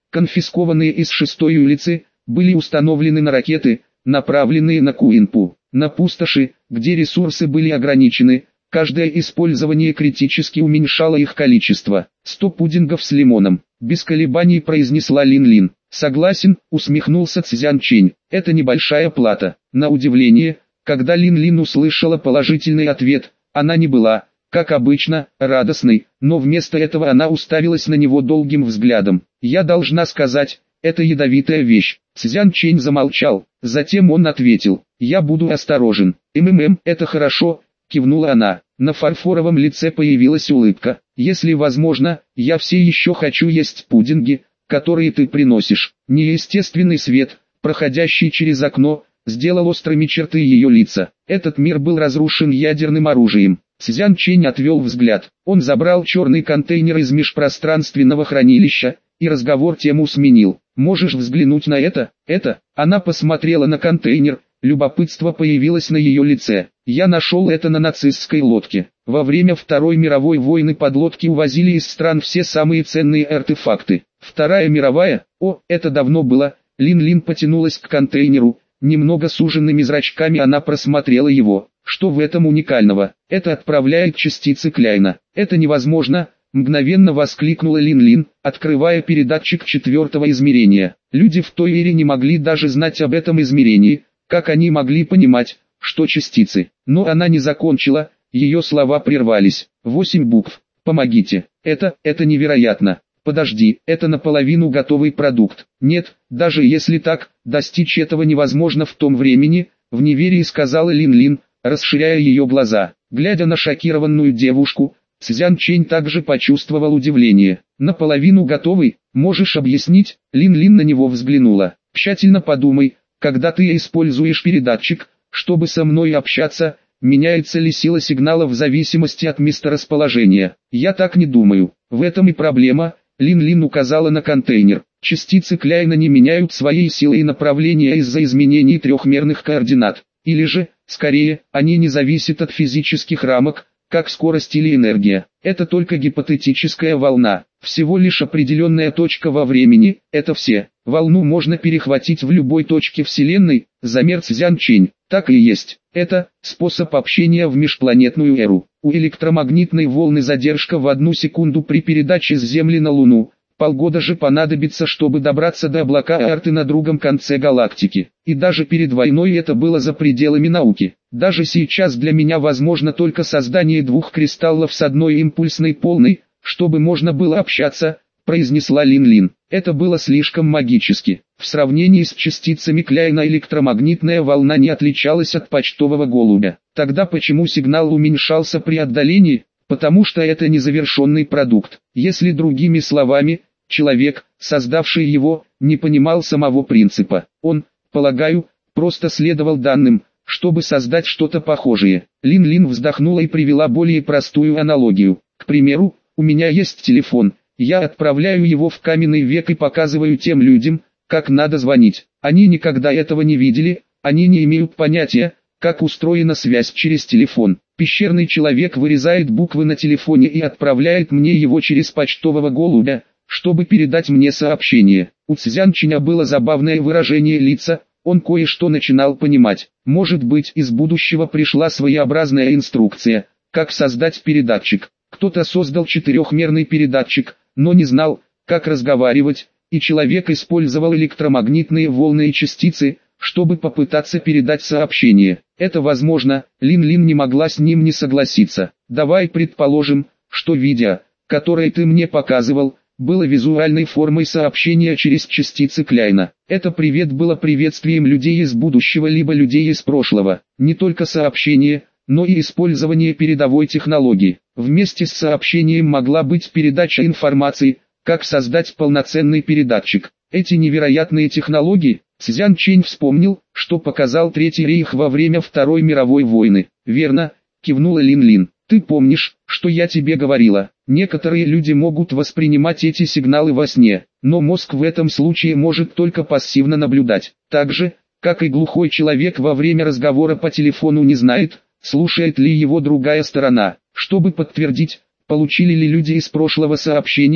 конфискованные из шестой улицы, были установлены на ракеты, направленные на Куинпу. На пустоши, где ресурсы были ограничены, каждое использование критически уменьшало их количество. «Сто пудингов с лимоном», — без колебаний произнесла Лин-Лин. «Согласен», — усмехнулся Цзян Чэнь. «Это небольшая плата». На удивление, когда Лин-Лин услышала положительный ответ, она не была, как обычно, радостной, но вместо этого она уставилась на него долгим взглядом. «Я должна сказать, это ядовитая вещь». Цзян Чэнь замолчал, затем он ответил: «Я буду осторожен». «МММ, это хорошо», — кивнула она. На фарфоровом лице появилась улыбка. «Если возможно, я все еще хочу есть пудинги, которые ты приносишь». Неестественный свет, проходящий через окно, сделал острыми черты ее лица. Этот мир был разрушен ядерным оружием. Цзян Чэнь отвел взгляд. Он забрал черный контейнер из межпространственного хранилища, и разговор тему сменил. «Можешь взглянуть на это, это?» Она посмотрела на контейнер, любопытство появилось на ее лице. «Я нашел это на нацистской лодке. Во время Второй мировой войны подлодки увозили из стран все самые ценные артефакты. Вторая мировая? О, это давно было». Лин-Лин потянулась к контейнеру, немного суженными зрачками она просмотрела его. «Что в этом уникального? Это отправляет частицы Кляйна. Это невозможно!» Мгновенно воскликнула Лин-Лин, открывая передатчик четвертого измерения. Люди в той эре не могли даже знать об этом измерении, как они могли понимать, что частицы. Но она не закончила, ее слова прервались. Восемь букв. «Помогите. Это, это невероятно. Подожди, это наполовину готовый продукт». «Нет, даже если так, достичь этого невозможно в том времени», в неверии сказала Лин-Лин, расширяя ее глаза. Глядя на шокированную девушку, Цзян Чэнь также почувствовал удивление. «Наполовину готовый, можешь объяснить?» Лин-Лин на него взглянула. «Тщательно подумай, когда ты используешь передатчик, чтобы со мной общаться, меняется ли сила сигнала в зависимости от месторасположения?» «Я так не думаю. В этом и проблема», — Лин-Лин указала на контейнер. «Частицы Кляйна не меняют своей силы и направления из-за изменений трехмерных координат. Или же, скорее, они не зависят от физических рамок, как скорость или энергия. Это только гипотетическая волна, всего лишь определенная точка во времени, это все. Волну можно перехватить в любой точке Вселенной», — замер Цзян Чэнь. «Так и есть. Это способ общения в межпланетную эру. У электромагнитной волны задержка в одну секунду при передаче с Земли на Луну. Полгода же понадобится, чтобы добраться до облака Арты на другом конце галактики. И даже перед войной это было за пределами науки. Даже сейчас для меня возможно только создание двух кристаллов с одной импульсной полной, чтобы можно было общаться», — произнесла Лин-Лин. Это было слишком магически. В сравнении с частицами Кляйна электромагнитная волна не отличалась от почтового голубя. Тогда почему сигнал уменьшался при отдалении? Потому что это незавершенный продукт. Если другими словами, человек, создавший его, не понимал самого принципа. Он, полагаю, просто следовал данным, чтобы создать что-то похожее. Лин-Лин вздохнула и привела более простую аналогию. К примеру, у меня есть телефон, я отправляю его в каменный век и показываю тем людям, как надо звонить. Они никогда этого не видели, они не имеют понятия, как устроена связь через телефон. Пещерный человек вырезает буквы на телефоне и отправляет мне его через почтового голубя, чтобы передать мне сообщение. У Цзян Чэня было забавное выражение лица, он кое-что начинал понимать. Может быть, из будущего пришла своеобразная инструкция, как создать передатчик. Кто-то создал четырехмерный передатчик, но не знал, как разговаривать, и человек использовал электромагнитные волны и частицы, чтобы попытаться передать сообщение. Это возможно, Лин-Лин не могла с ним не согласиться. Давай предположим, что видео, которое ты мне показывал, было визуальной формой сообщения через частицы Кляйна. Это привет было приветствием людей из будущего либо людей из прошлого. Не только сообщение, но и использование передовой технологии. Вместе с сообщением могла быть передача информации, как создать полноценный передатчик. Эти невероятные технологии, Цзян Чэнь вспомнил, что показал Третий рейх во время Второй мировой войны. «Верно», — кивнула Лин-Лин. «Ты помнишь, что я тебе говорила? Некоторые люди могут воспринимать эти сигналы во сне, но мозг в этом случае может только пассивно наблюдать. Так же, как и глухой человек во время разговора по телефону не знает, слушает ли его другая сторона. Чтобы подтвердить, получили ли люди из прошлого сообщение,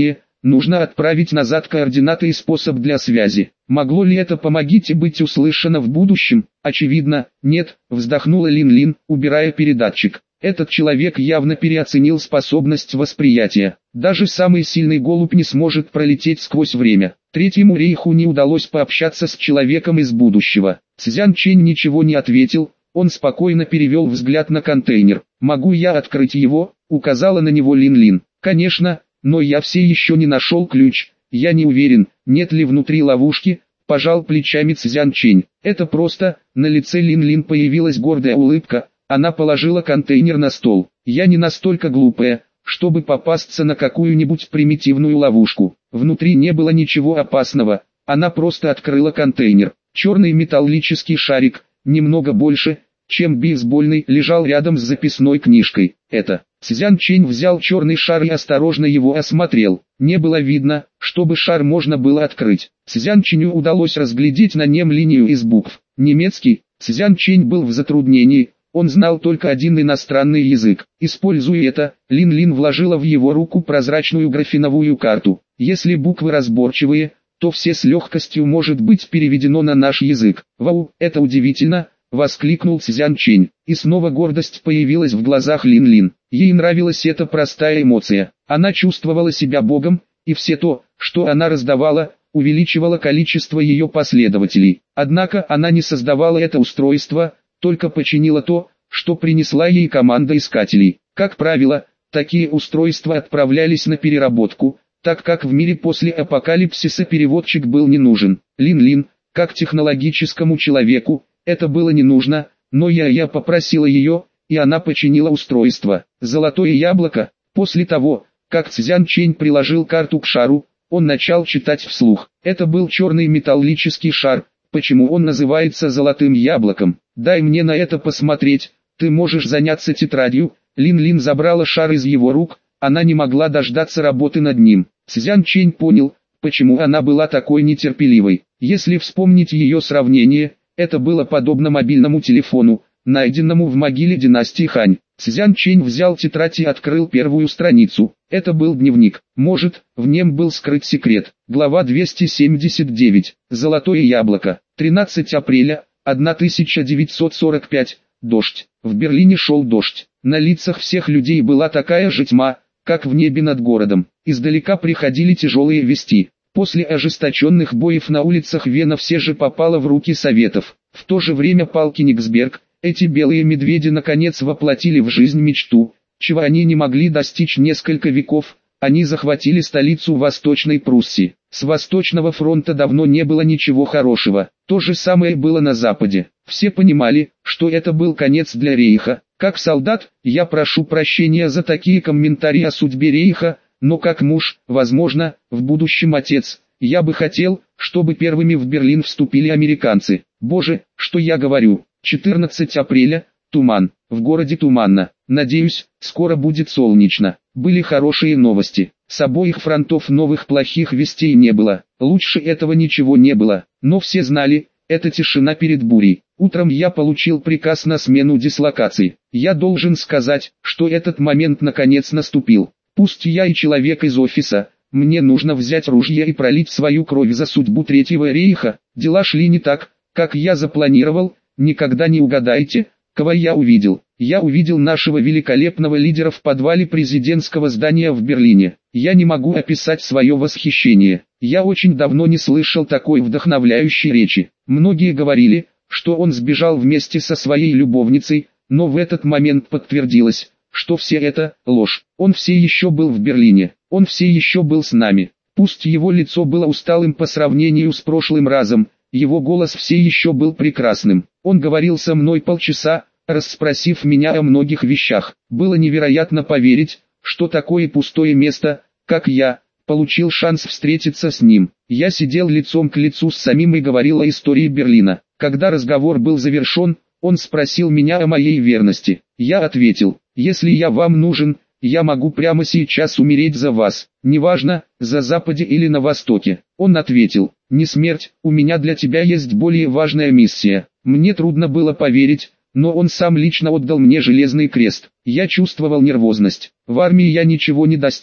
Нужно отправить назад координаты и способ для связи. Могло ли это помогите быть услышано в будущем? Очевидно, нет, вздохнула Лин-Лин, убирая передатчик. Этот человек явно переоценил способность восприятия. Даже самый сильный голубь не сможет пролететь сквозь время. Третьему рейху не удалось пообщаться с человеком из будущего. Цзян Чэнь ничего не ответил, он спокойно перевел взгляд на контейнер. «Могу я открыть его?» — указала на него Лин-Лин. «Конечно, но я все еще не нашел ключ. Я не уверен, нет ли внутри ловушки», — пожал плечами Цзян Чэнь. «Это просто». На лице Лин-Лин появилась гордая улыбка. Она положила контейнер на стол. «Я не настолько глупая, чтобы попасться на какую-нибудь примитивную ловушку. Внутри не было ничего опасного». Она просто открыла контейнер. Черный металлический шарик, немного больше, чем бейсбольный, лежал рядом с записной книжкой. «Это». Цзян Чэнь взял черный шар и осторожно его осмотрел. Не было видно, чтобы шар можно было открыть. Цзян Чэню удалось разглядеть на нем линию из букв. Немецкий. Цзян Чэнь был в затруднении. Он знал только один иностранный язык. Используя это, Лин-Лин вложила в его руку прозрачную графиновую карту. Если буквы разборчивые, то все с легкостью может быть переведено на наш язык. «Вау, это удивительно!» — воскликнул Цзян Чэнь. И снова гордость появилась в глазах Лин-Лин. Ей нравилась эта простая эмоция. Она чувствовала себя богом, и все то, что она раздавала, увеличивало количество ее последователей. Однако она не создавала это устройство, только починила то, что принесла ей команда искателей. Как правило, такие устройства отправлялись на переработку, так как в мире после апокалипсиса переводчик был не нужен. Лин-Лин, как технологическому человеку, это было не нужно, но я я попросила ее, и она починила устройство. Золотое яблоко. После того, как Цзян Чэнь приложил карту к шару, он начал читать вслух. Это был черный металлический шар. Почему он называется золотым яблоком? Дай мне на это посмотреть. Ты можешь заняться тетрадью. Лин-Лин забрала шар из его рук. Она не могла дождаться работы над ним. Цзян Чэнь понял, почему она была такой нетерпеливой. Если вспомнить ее сравнение, это было подобно мобильному телефону, найденному в могиле династии Хань. Цзян Чэнь взял тетрадь и открыл первую страницу. Это был дневник. Может, в нем был скрыт секрет. Глава двести семьдесят девять. Золотое яблоко. тринадцатое апреля тысяча девятьсот сорок пятого. Дождь. В Берлине шел дождь. На лицах всех людей была такая же тьма, как в небе над городом. Издалека приходили тяжелые вести. После ожесточенных боев на улицах Вена все же попало в руки Советов. В то же время пал Кенигсберг. Эти белые медведи наконец воплотили в жизнь мечту, чего они не могли достичь несколько веков. Они захватили столицу Восточной Пруссии. С Восточного фронта давно не было ничего хорошего. То же самое было на Западе. Все понимали, что это был конец для Рейха. Как солдат, я прошу прощения за такие комментарии о судьбе Рейха, но как муж, возможно, в будущем отец, я бы хотел, чтобы первыми в Берлин вступили американцы. Боже, что я говорю. четырнадцатое апреля, туман. В городе туманно. Надеюсь, скоро будет солнечно. Были хорошие новости. С обоих фронтов новых плохих вестей не было. Лучше этого ничего не было. Но все знали, это тишина перед бурей. Утром я получил приказ на смену дислокаций. Я должен сказать, что этот момент наконец наступил. Пусть я и человек из офиса, мне нужно взять ружье и пролить свою кровь за судьбу Третьего рейха. Дела шли не так, как я запланировал. Никогда не угадаете, кого я увидел. Я увидел нашего великолепного лидера в подвале президентского здания в Берлине. Я не могу описать свое восхищение. Я очень давно не слышал такой вдохновляющей речи. Многие говорили, что он сбежал вместе со своей любовницей, но в этот момент подтвердилось, что все это ложь. Он все еще был в Берлине. Он все еще был с нами. Пусть его лицо было усталым по сравнению с прошлым разом, его голос все еще был прекрасным. Он говорил со мной полчаса, расспросив меня о многих вещах. Было невероятно поверить, что такое пустое место, как я, получил шанс встретиться с ним. Я сидел лицом к лицу с самим и говорил о истории Берлина. Когда разговор был завершен, он спросил меня о моей верности. Я ответил, если я вам нужен, я могу прямо сейчас умереть за вас, неважно, за Западе или на Востоке. Он ответил, не смерть, у меня для тебя есть более важная миссия. Мне трудно было поверить, но он сам лично отдал мне железный крест. Я чувствовал нервозность. В армии я ничего не достиг,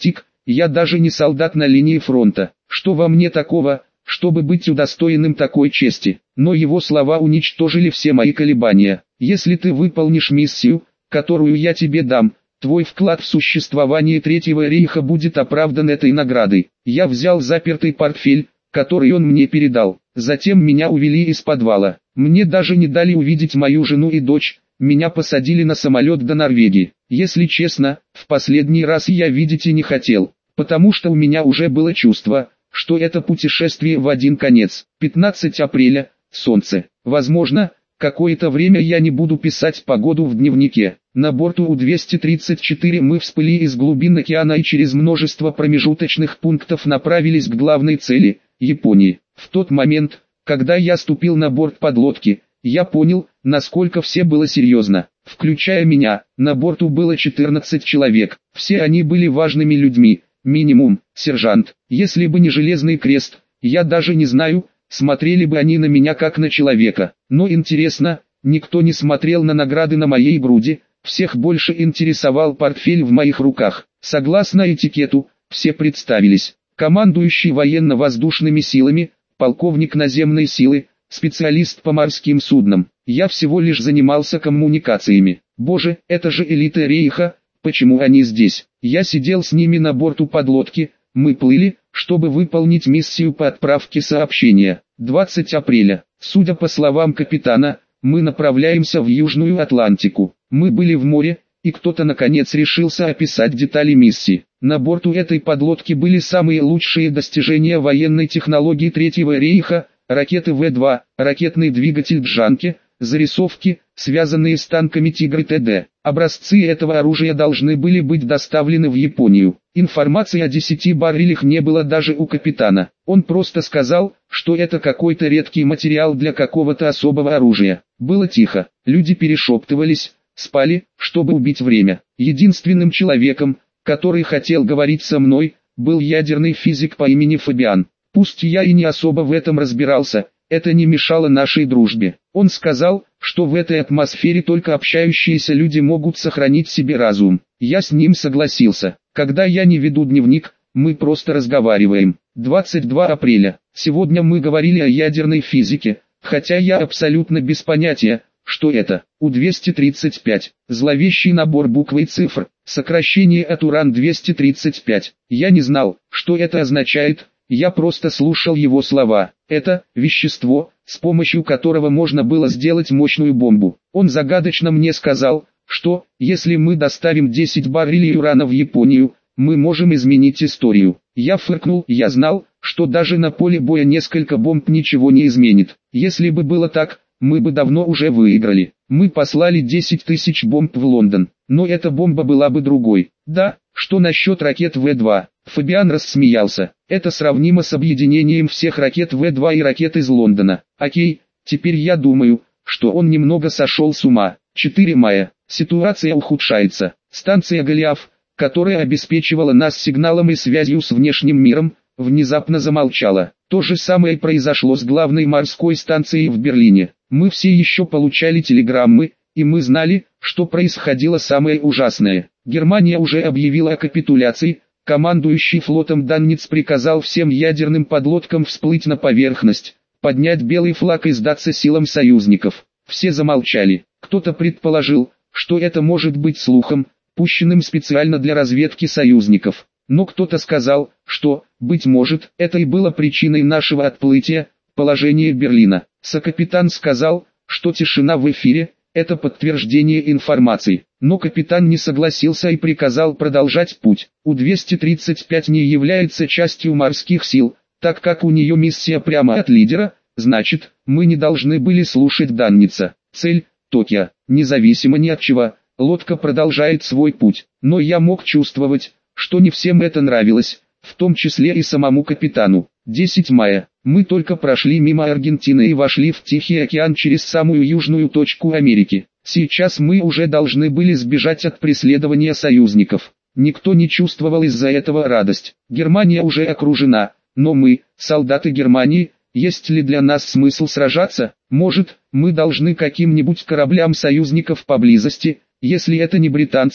Я даже не солдат на линии фронта. Что во мне такого, чтобы быть удостоенным такой чести? Но его слова уничтожили все мои колебания. Если ты выполнишь миссию, которую я тебе дам, твой вклад в существование Третьего рейха будет оправдан этой наградой. Я взял запертый портфель, который он мне передал. Затем меня увели из подвала. Мне даже не дали увидеть мою жену и дочь. Меня посадили на самолет до Норвегии. Если честно, в последний раз я видеть и не хотел, потому что у меня уже было чувство, что это путешествие в один конец. пятнадцатое апреля, солнце. Возможно, какое-то время я не буду писать погоду в дневнике. На борту У двести тридцать четыре мы всплыли из глубин океана и через множество промежуточных пунктов направились к главной цели – Японии. В тот момент, когда я ступил на борт подлодки, я понял, насколько все было серьезно. Включая меня, на борту было четырнадцать человек. Все они были важными людьми, минимум, сержант. Если бы не Железный Крест, я даже не знаю, смотрели бы они на меня как на человека. Но интересно, никто не смотрел на награды на моей груди, всех больше интересовал портфель в моих руках. Согласно этикету, все представились. Командующий военно-воздушными силами, полковник наземной силы, специалист по морским суднам. Я всего лишь занимался коммуникациями. Боже, это же элита рейха, почему они здесь? Я сидел с ними на борту подлодки, мы плыли, чтобы выполнить миссию по отправке сообщения. двадцатое апреля. Судя по словам капитана, мы направляемся в Южную Атлантику. Мы были в море, и кто-то наконец решился описать детали миссии. На борту этой подлодки были самые лучшие достижения военной технологии Третьего рейха, ракеты вэ два, ракетный двигатель Джанки, зарисовки, связанные с танками Тигр и т.д. Образцы этого оружия должны были быть доставлены в Японию. Информации о десяти баррелях не было даже у капитана. Он просто сказал, что это какой-то редкий материал для какого-то особого оружия. Было тихо, люди перешептывались, спали, чтобы убить время. Единственным человеком, который хотел говорить со мной, был ядерный физик по имени Фабиан. Пусть я и не особо в этом разбирался, это не мешало нашей дружбе. Он сказал, что в этой атмосфере только общающиеся люди могут сохранить себе разум. Я с ним согласился. Когда я не веду дневник, мы просто разговариваем. двадцать второго апреля. Сегодня мы говорили о ядерной физике, хотя я абсолютно без понятия, что это. У двести тридцать пять. Зловещий набор букв и цифр. Сокращение от уран двести тридцать пять. Я не знал, что это означает. Я просто слушал его слова. Это вещество, с помощью которого можно было сделать мощную бомбу. Он загадочно мне сказал, что, если мы доставим десять баррелей урана в Японию, мы можем изменить историю. Я фыркнул, я знал, что даже на поле боя несколько бомб ничего не изменит. Если бы было так, мы бы давно уже выиграли. Мы послали десять тысяч бомб в Лондон, но эта бомба была бы другой. Да, что насчет ракет вэ два? Фабиан рассмеялся. Это сравнимо с объединением всех ракет вэ два и ракет из Лондона. Окей, теперь я думаю, что он немного сошел с ума. четвёртого мая. Ситуация ухудшается. Станция Голиаф, которая обеспечивала нас сигналом и связью с внешним миром, внезапно замолчала. То же самое произошло с главной морской станцией в Берлине. Мы все еще получали телеграммы, и мы знали, что происходило самое ужасное. Германия уже объявила о капитуляции. Командующий флотом Данниц приказал всем ядерным подлодкам всплыть на поверхность, поднять белый флаг и сдаться силам союзников. Все замолчали. Кто-то предположил, что это может быть слухом, пущенным специально для разведки союзников. Но кто-то сказал, что, быть может, это и было причиной нашего отплытия, положение Берлина. Сокапитан сказал, что тишина в эфире – это подтверждение информации. Но капитан не согласился и приказал продолжать путь. У двести тридцать пять не является частью морских сил, так как у нее миссия прямо от лидера, значит, мы не должны были слушать Данница. Цель – Токио. Независимо ни от чего, лодка продолжает свой путь. Но я мог чувствовать, что не всем это нравилось, в том числе и самому капитану. десятого мая. Мы только прошли мимо Аргентины и вошли в Тихий океан через самую южную точку Америки. Сейчас мы уже должны были сбежать от преследования союзников. Никто не чувствовал из-за этого радость. Германия уже окружена, но мы, солдаты Германии, есть ли для нас смысл сражаться? Может, мы должны каким-нибудь кораблям союзников поблизости, если это не британцы,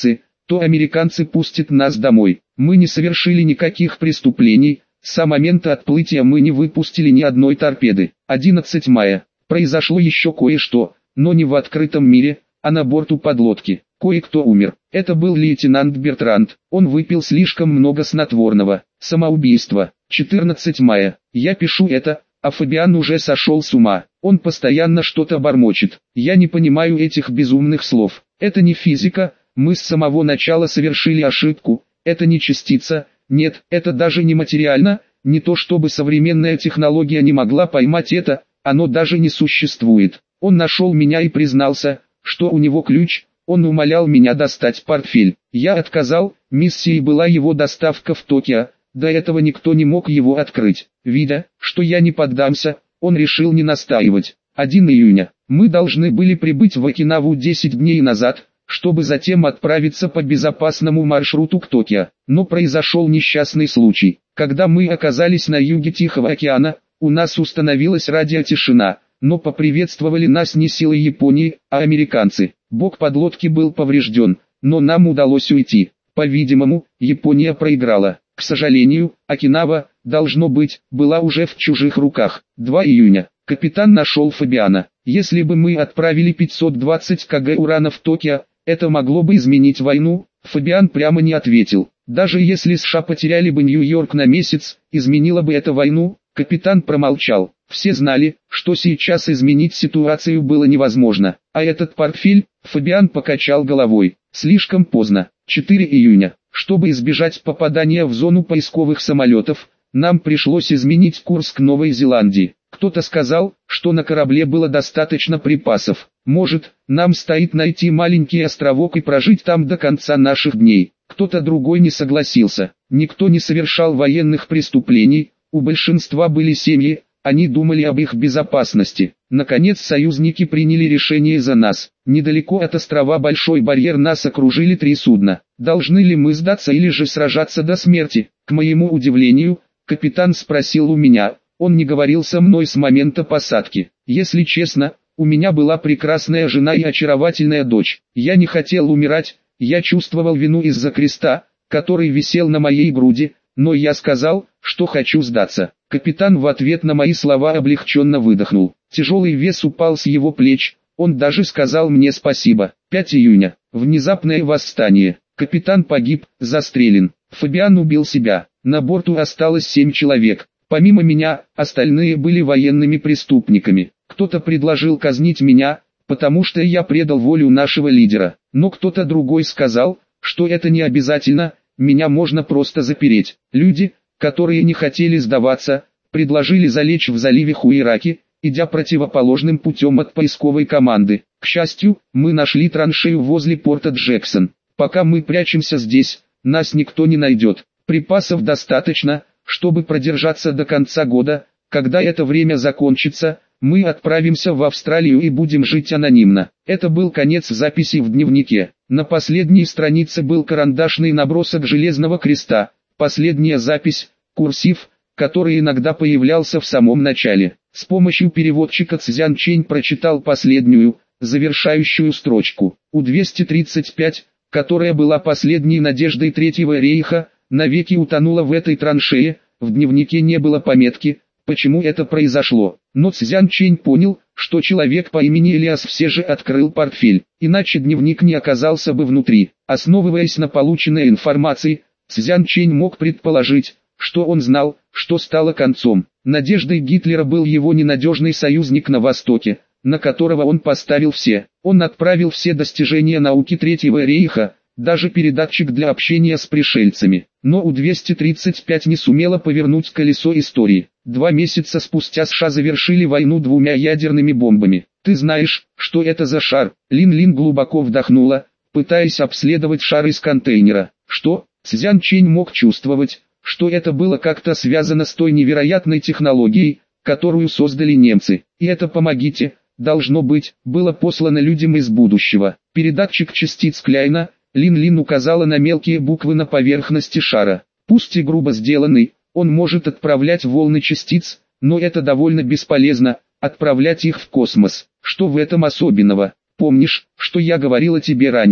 то американцы пустят нас домой. Мы не совершили никаких преступлений, с момента отплытия мы не выпустили ни одной торпеды. одиннадцатого мая. Произошло еще кое-что, но не в открытом мире, а на борту подлодки. Кое-кто умер. Это был лейтенант Бертранд. Он выпил слишком много снотворного. Самоубийство. четырнадцатого мая. Я пишу это, а Фабиан уже сошел с ума. Он постоянно что-то бормочет. Я не понимаю этих безумных слов. Это не физика, мы с самого начала совершили ошибку. Это не частица, нет, это даже не материально, не то чтобы современная технология не могла поймать это, оно даже не существует. Он нашел меня и признался, что у него ключ, он умолял меня достать портфель. Я отказал, миссией была его доставка в Токио, до этого никто не мог его открыть. Видя, что я не поддамся, он решил не настаивать. первого июня. Мы должны были прибыть в Окинаву десять дней назад, чтобы затем отправиться по безопасному маршруту к Токио. Но произошел несчастный случай. Когда мы оказались на юге Тихого океана, у нас установилась радиотишина, но поприветствовали нас не силы Японии, а американцы. Бок подлодки был поврежден, но нам удалось уйти. По-видимому, Япония проиграла. К сожалению, Окинава, должно быть, была уже в чужих руках. второго июня. Капитан нашел Фабиана. Если бы мы отправили пятьсот двадцать килограммов урана в Токио, это могло бы изменить войну. Фабиан прямо не ответил. Даже если США потеряли бы Нью-Йорк на месяц, изменило бы это войну? Капитан промолчал. Все знали, что сейчас изменить ситуацию было невозможно. А этот портфель, Фабиан покачал головой. Слишком поздно. четвёртого июня. Чтобы избежать попадания в зону поисковых самолетов, нам пришлось изменить курс к Новой Зеландии. Кто-то сказал, что на корабле было достаточно припасов. Может, нам стоит найти маленький островок и прожить там до конца наших дней. Кто-то другой не согласился. Никто не совершал военных преступлений, у большинства были семьи, они думали об их безопасности. Наконец союзники приняли решение за нас. Недалеко от острова Большой Барьер нас окружили три судна. Должны ли мы сдаться или же сражаться до смерти? К моему удивлению, капитан спросил у меня. Он не говорил со мной с момента посадки. Если честно, у меня была прекрасная жена и очаровательная дочь. Я не хотел умирать, я чувствовал вину из-за креста, который висел на моей груди, но я сказал, что хочу сдаться. Капитан в ответ на мои слова облегченно выдохнул. Тяжелый вес упал с его плеч, он даже сказал мне спасибо. пятого июня. Внезапное восстание. Капитан погиб, застрелен. Фабиан убил себя. На борту осталось семь человек. Помимо меня, остальные были военными преступниками. Кто-то предложил казнить меня, потому что я предал волю нашего лидера. Но кто-то другой сказал, что это не обязательно, меня можно просто запереть. Люди, которые не хотели сдаваться, предложили залечь в заливе Хуираки, идя противоположным путем от поисковой команды. К счастью, мы нашли траншею возле порта Джексон. Пока мы прячемся здесь, нас никто не найдет. Припасов достаточно, чтобы продержаться до конца года. Когда это время закончится, мы отправимся в Австралию и будем жить анонимно. Это был конец записи в дневнике. На последней странице был карандашный набросок Железного Креста. Последняя запись, курсив, который иногда появлялся в самом начале. С помощью переводчика Цзян Чень прочитал последнюю, завершающую строчку. У двести тридцать пять, которая была последней надеждой Третьего рейха, навеки утонула в этой траншее. В дневнике не было пометки, почему это произошло. Но Цзян Чень понял, что человек по имени Элиас все же открыл портфель, иначе дневник не оказался бы внутри. Основываясь на полученной информации, Цзян Чень мог предположить, что он знал, что стало концом. Надеждой Гитлера был его ненадежный союзник на Востоке, на которого он поставил все. Он отправил все достижения науки Третьего рейха, даже передатчик для общения с пришельцами. Но У двести тридцать пять не сумела повернуть колесо истории. Два месяца спустя США завершили войну двумя ядерными бомбами. Ты знаешь, что это за шар? Лин-Лин глубоко вдохнула, пытаясь обследовать шар из контейнера. Что? Цзян Чень мог чувствовать, что это было как-то связано с той невероятной технологией, которую создали немцы. И это помогите, должно быть, было послано людям из будущего. Передатчик частиц Кляйна. Лин-Лин указала на мелкие буквы на поверхности шара. Пусть и грубо сделанный, он может отправлять волны частиц, но это довольно бесполезно, отправлять их в космос. Что в этом особенного? Помнишь, что я говорила тебе раньше?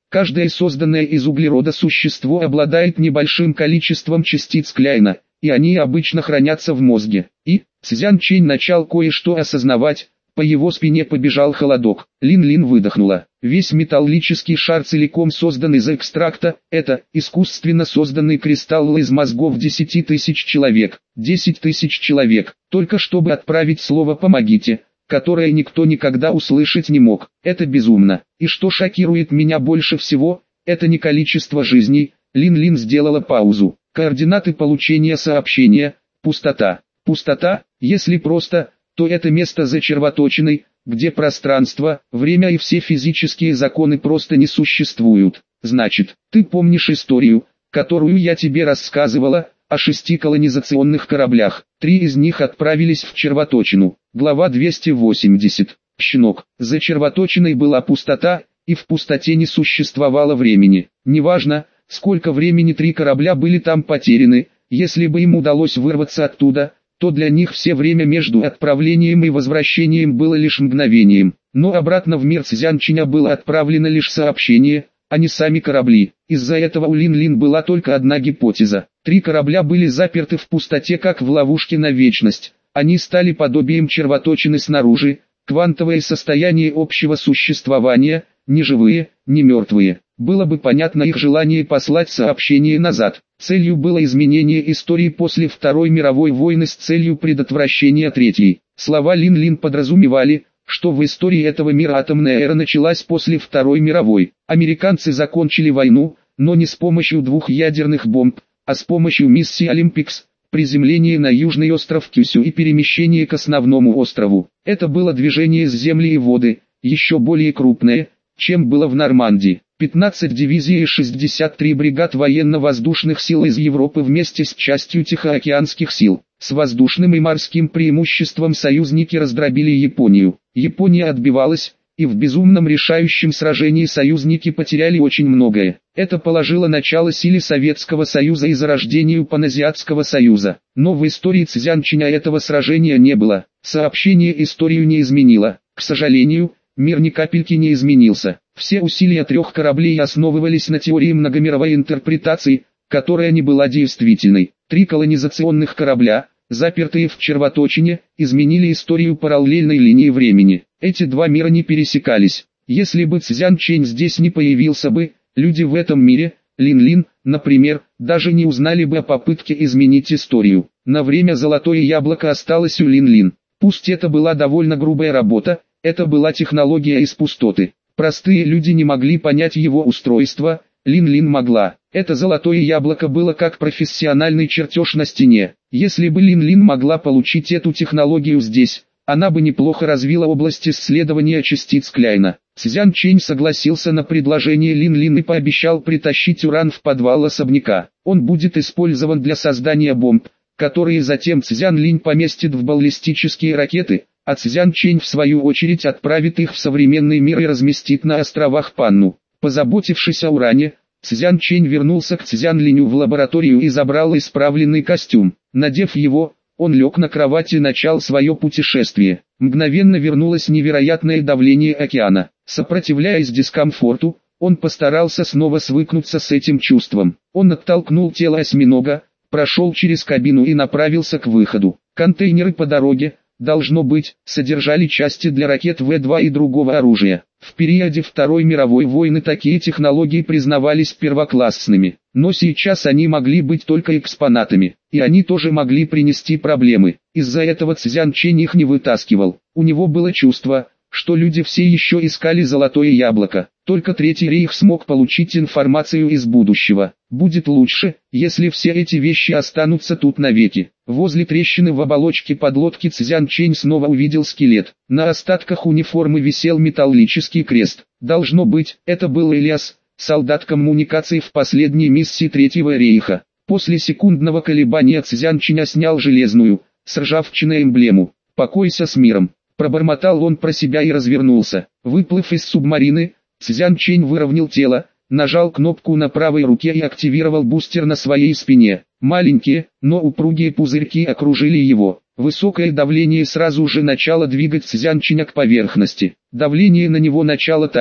Каждое созданное из углерода существо обладает небольшим количеством частиц Кляйна, и они обычно хранятся в мозге. И, Цзян Чэнь начал кое-что осознавать, по его спине побежал холодок. Лин-Лин выдохнула. Весь металлический шар целиком создан из экстракта, это искусственно созданный кристалл из мозгов десяти тысяч человек. Десять тысяч человек, только чтобы отправить слово «помогите», которое никто никогда услышать не мог. Это безумно. И что шокирует меня больше всего, это не количество жизней. Лин-Лин сделала паузу. Координаты получения сообщения, пустота. Пустота, если просто, то это место за червоточиной, где пространство, время и все физические законы просто не существуют. Значит, ты помнишь историю, которую я тебе рассказывала, о шести колонизационных кораблях. Три из них отправились в червоточину. Глава двести восемьдесят. Щенок. За червоточиной была пустота, и в пустоте не существовало времени. Неважно, сколько времени три корабля были там потеряны, если бы им удалось вырваться оттуда, то для них все время между отправлением и возвращением было лишь мгновением. Но обратно в мир Цзянчиня было отправлено лишь сообщение, а не сами корабли. Из-за этого у Лин-Лин была только одна гипотеза. Три корабля были заперты в пустоте как в ловушке на вечность. Они стали подобием червоточины снаружи, квантовое состояние общего существования, ни живые, ни мертвые. Было бы понятно их желание послать сообщение назад. Целью было изменение истории после Второй мировой войны с целью предотвращения Третьей. Слова Лин-Лин подразумевали, что в истории этого мира атомная эра началась после Второй мировой. Американцы закончили войну, но не с помощью двух ядерных бомб, а с помощью миссии «Олимпикс», приземление на южный остров Кюсю и перемещение к основному острову. Это было движение с земли и воды, еще более крупное, чем было в Нормандии. пятнадцать дивизий и шестьдесят три бригад военно-воздушных сил из Европы вместе с частью Тихоокеанских сил. С воздушным и морским преимуществом союзники раздробили Японию. Япония отбивалась, и в безумном решающем сражении союзники потеряли очень многое. Это положило начало силе Советского Союза и зарождению Паназиатского Союза. Но в истории Цзянчиня этого сражения не было. Сообщение историю не изменило. К сожалению, мир ни капельки не изменился. Все усилия трех кораблей основывались на теории многомировой интерпретации, которая не была действительной. Три колонизационных корабля, запертые в червоточине, изменили историю параллельной линии времени. Эти два мира не пересекались. Если бы Цзян Чэнь здесь не появился бы, люди в этом мире, Лин-Лин, например, даже не узнали бы о попытке изменить историю. На время золотое яблоко осталось у Лин-Лин. Пусть это была довольно грубая работа, это была технология из пустоты. Простые люди не могли понять его устройство, Лин-Лин могла. Это золотое яблоко было как профессиональный чертеж на стене. Если бы Лин-Лин могла получить эту технологию здесь, она бы неплохо развила область исследования частиц Кляйна. Цзян Чэнь согласился на предложение Лин-Лин и пообещал притащить уран в подвал особняка. Он будет использован для создания бомб, которые затем Цзян Линь поместит в баллистические ракеты, а Цзян Чэнь в свою очередь отправит их в современный мир и разместит на островах Панну. Позаботившись о уране, Цзян Чэнь вернулся к Цзян Линю в лабораторию и забрал исправленный костюм. Надев его, он лег на кровать и начал свое путешествие. Мгновенно вернулось невероятное давление океана. Сопротивляясь дискомфорту, он постарался снова свыкнуться с этим чувством. Он оттолкнул тело осьминога, прошел через кабину и направился к выходу. Контейнеры по дороге, должно быть, содержали части для ракет вэ два и другого оружия. В периоде Второй мировой войны такие технологии признавались первоклассными, но сейчас они могли быть только экспонатами, и они тоже могли принести проблемы. Из-за этого Цзян Чэнь их не вытаскивал. У него было чувство, что люди все еще искали золотое яблоко. Только Третий рейх смог получить информацию из будущего. Будет лучше, если все эти вещи останутся тут навеки. Возле трещины в оболочке подлодки Цзян Чэнь снова увидел скелет. На остатках униформы висел металлический крест. Должно быть, это был Элиас, солдат коммуникаций в последней миссии Третьего рейха. После секундного колебания Цзян Чэнь снял железную, с ржавчиной эмблему. «Покойся с миром», пробормотал он про себя и развернулся. Выплыв из субмарины, Цзян Чэнь выровнял тело, нажал кнопку на правой руке и активировал бустер на своей спине. Маленькие, но упругие пузырьки окружили его. Высокое давление сразу же начало двигать Цзян Чэня к поверхности. Давление на него начало таять,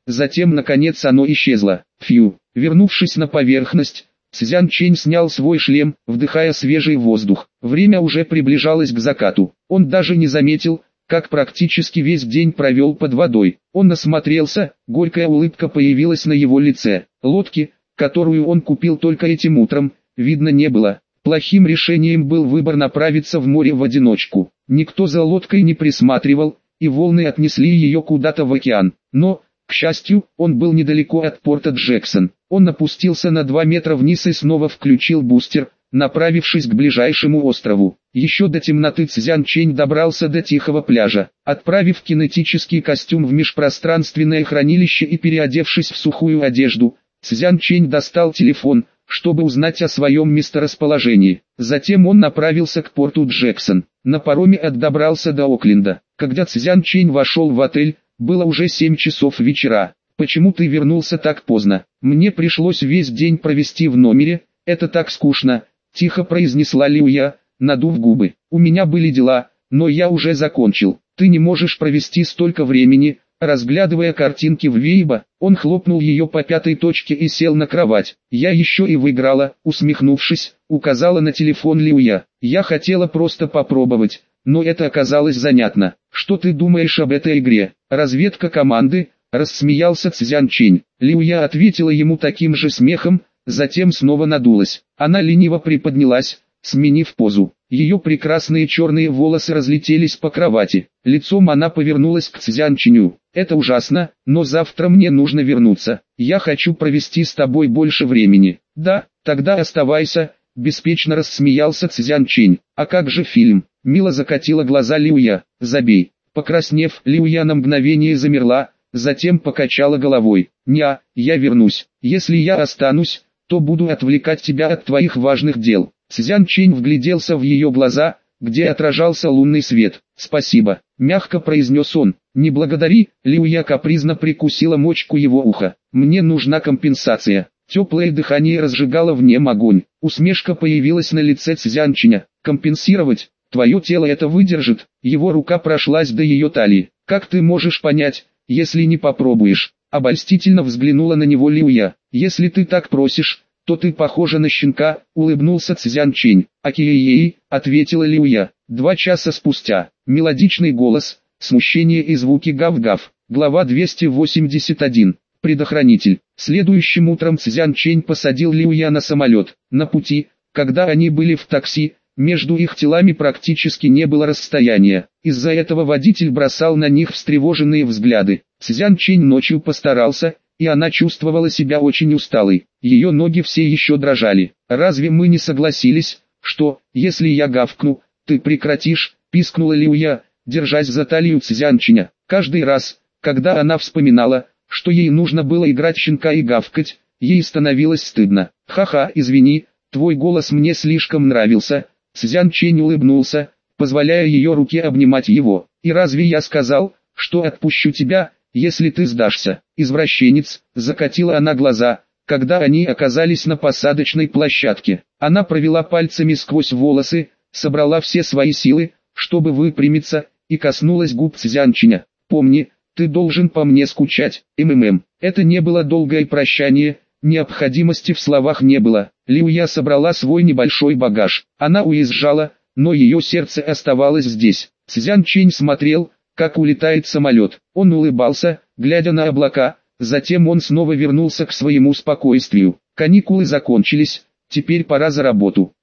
затем наконец оно исчезло. Фью. Вернувшись на поверхность, Цзян Чэнь снял свой шлем, вдыхая свежий воздух. Время уже приближалось к закату. Он даже не заметил, как практически весь день провел под водой. Он осмотрелся, горькая улыбка появилась на его лице. Лодки, которую он купил только этим утром, видно не было. Плохим решением был выбор направиться в море в одиночку. Никто за лодкой не присматривал, и волны отнесли ее куда-то в океан. Но, к счастью, он был недалеко от порта Джексон. Он опустился на два метра вниз и снова включил бустер, направившись к ближайшему острову. Еще до темноты Цзян Чэнь добрался до тихого пляжа. Отправив кинетический костюм в межпространственное хранилище и переодевшись в сухую одежду, Цзян Чэнь достал телефон, чтобы узнать о своем месторасположении. Затем он направился к порту Джексон. На пароме добрался до Окленда. Когда Цзян Чэнь вошел в отель, было уже семь часов вечера. «Почему ты вернулся так поздно? Мне пришлось весь день провести в номере, это так скучно», — тихо произнесла Лиуя, надув губы. «У меня были дела, но я уже закончил. Ты не можешь провести столько времени, разглядывая картинки в Вейбо». Он хлопнул ее по пятой точке и сел на кровать. «Я еще и выиграла», — усмехнувшись, указала на телефон Лиуя. «Я хотела просто попробовать, но это оказалось занятно. Что ты думаешь об этой игре? Разведка команды?» — рассмеялся Цзян Чэнь. Лиуя ответила ему таким же смехом, затем снова надулась. Она лениво приподнялась, сменив позу. Ее прекрасные черные волосы разлетелись по кровати. Лицом она повернулась к Цзян Чэню. «Это ужасно, но завтра мне нужно вернуться. Я хочу провести с тобой больше времени». «Да, тогда оставайся», — беспечно рассмеялся Цзян Чэнь. «А как же фильм?» — мило закатила глаза Лиуя. «Забей». Покраснев, Лиуя на мгновение замерла, затем покачала головой. «Ня, я вернусь. Если я останусь, то буду отвлекать тебя от твоих важных дел». Цзян Чэнь вгляделся в ее глаза, где отражался лунный свет. «Спасибо», — мягко произнес он. «Не благодари», — Лиуя капризно прикусила мочку его уха. «Мне нужна компенсация». Теплое дыхание разжигало в нем огонь. Усмешка появилась на лице Цзян Чэня. «Компенсировать? Твое тело это выдержит». Его рука прошлась до ее талии. «Как ты можешь понять, если не попробуешь?» Обольстительно взглянула на него Лиуя. «Если ты так просишь, то ты похожа на щенка», — улыбнулся Цзян Чэнь. «Окей», — ответила Лиуя. Два часа спустя. Мелодичный голос, смущение и звуки гав-гав. Глава двести восемьдесят один. Предохранитель. Следующим утром Цзян Чэнь посадил Лиуя на самолет. На пути, когда они были в такси, между их телами практически не было расстояния. Из-за этого водитель бросал на них встревоженные взгляды. Цзян Чэнь ночью постарался, и она чувствовала себя очень усталой. Ее ноги все еще дрожали. «Разве мы не согласились, что, если я гавкну, ты прекратишь?» — пискнула Лиуя, держась за талию Цзян Чэня. Каждый раз, когда она вспоминала, что ей нужно было играть щенка и гавкать, ей становилось стыдно. «Ха-ха, извини, твой голос мне слишком нравился». Цзян Чэнь улыбнулся, позволяя ее руке обнимать его. «И разве я сказал, что отпущу тебя, если ты сдашься?» «Извращенец», — закатила она глаза, когда они оказались на посадочной площадке. Она провела пальцами сквозь волосы, собрала все свои силы, чтобы выпрямиться, и коснулась губ Цзян Чэня. «Помни, ты должен по мне скучать». МММ. Это не было долгое прощание, необходимости в словах не было. Лиуя собрала свой небольшой багаж. Она уезжала, но ее сердце оставалось здесь. Цзян Чэнь смотрел, как улетает самолет. Он улыбался, глядя на облака, затем он снова вернулся к своему спокойствию. Каникулы закончились, теперь пора за работу.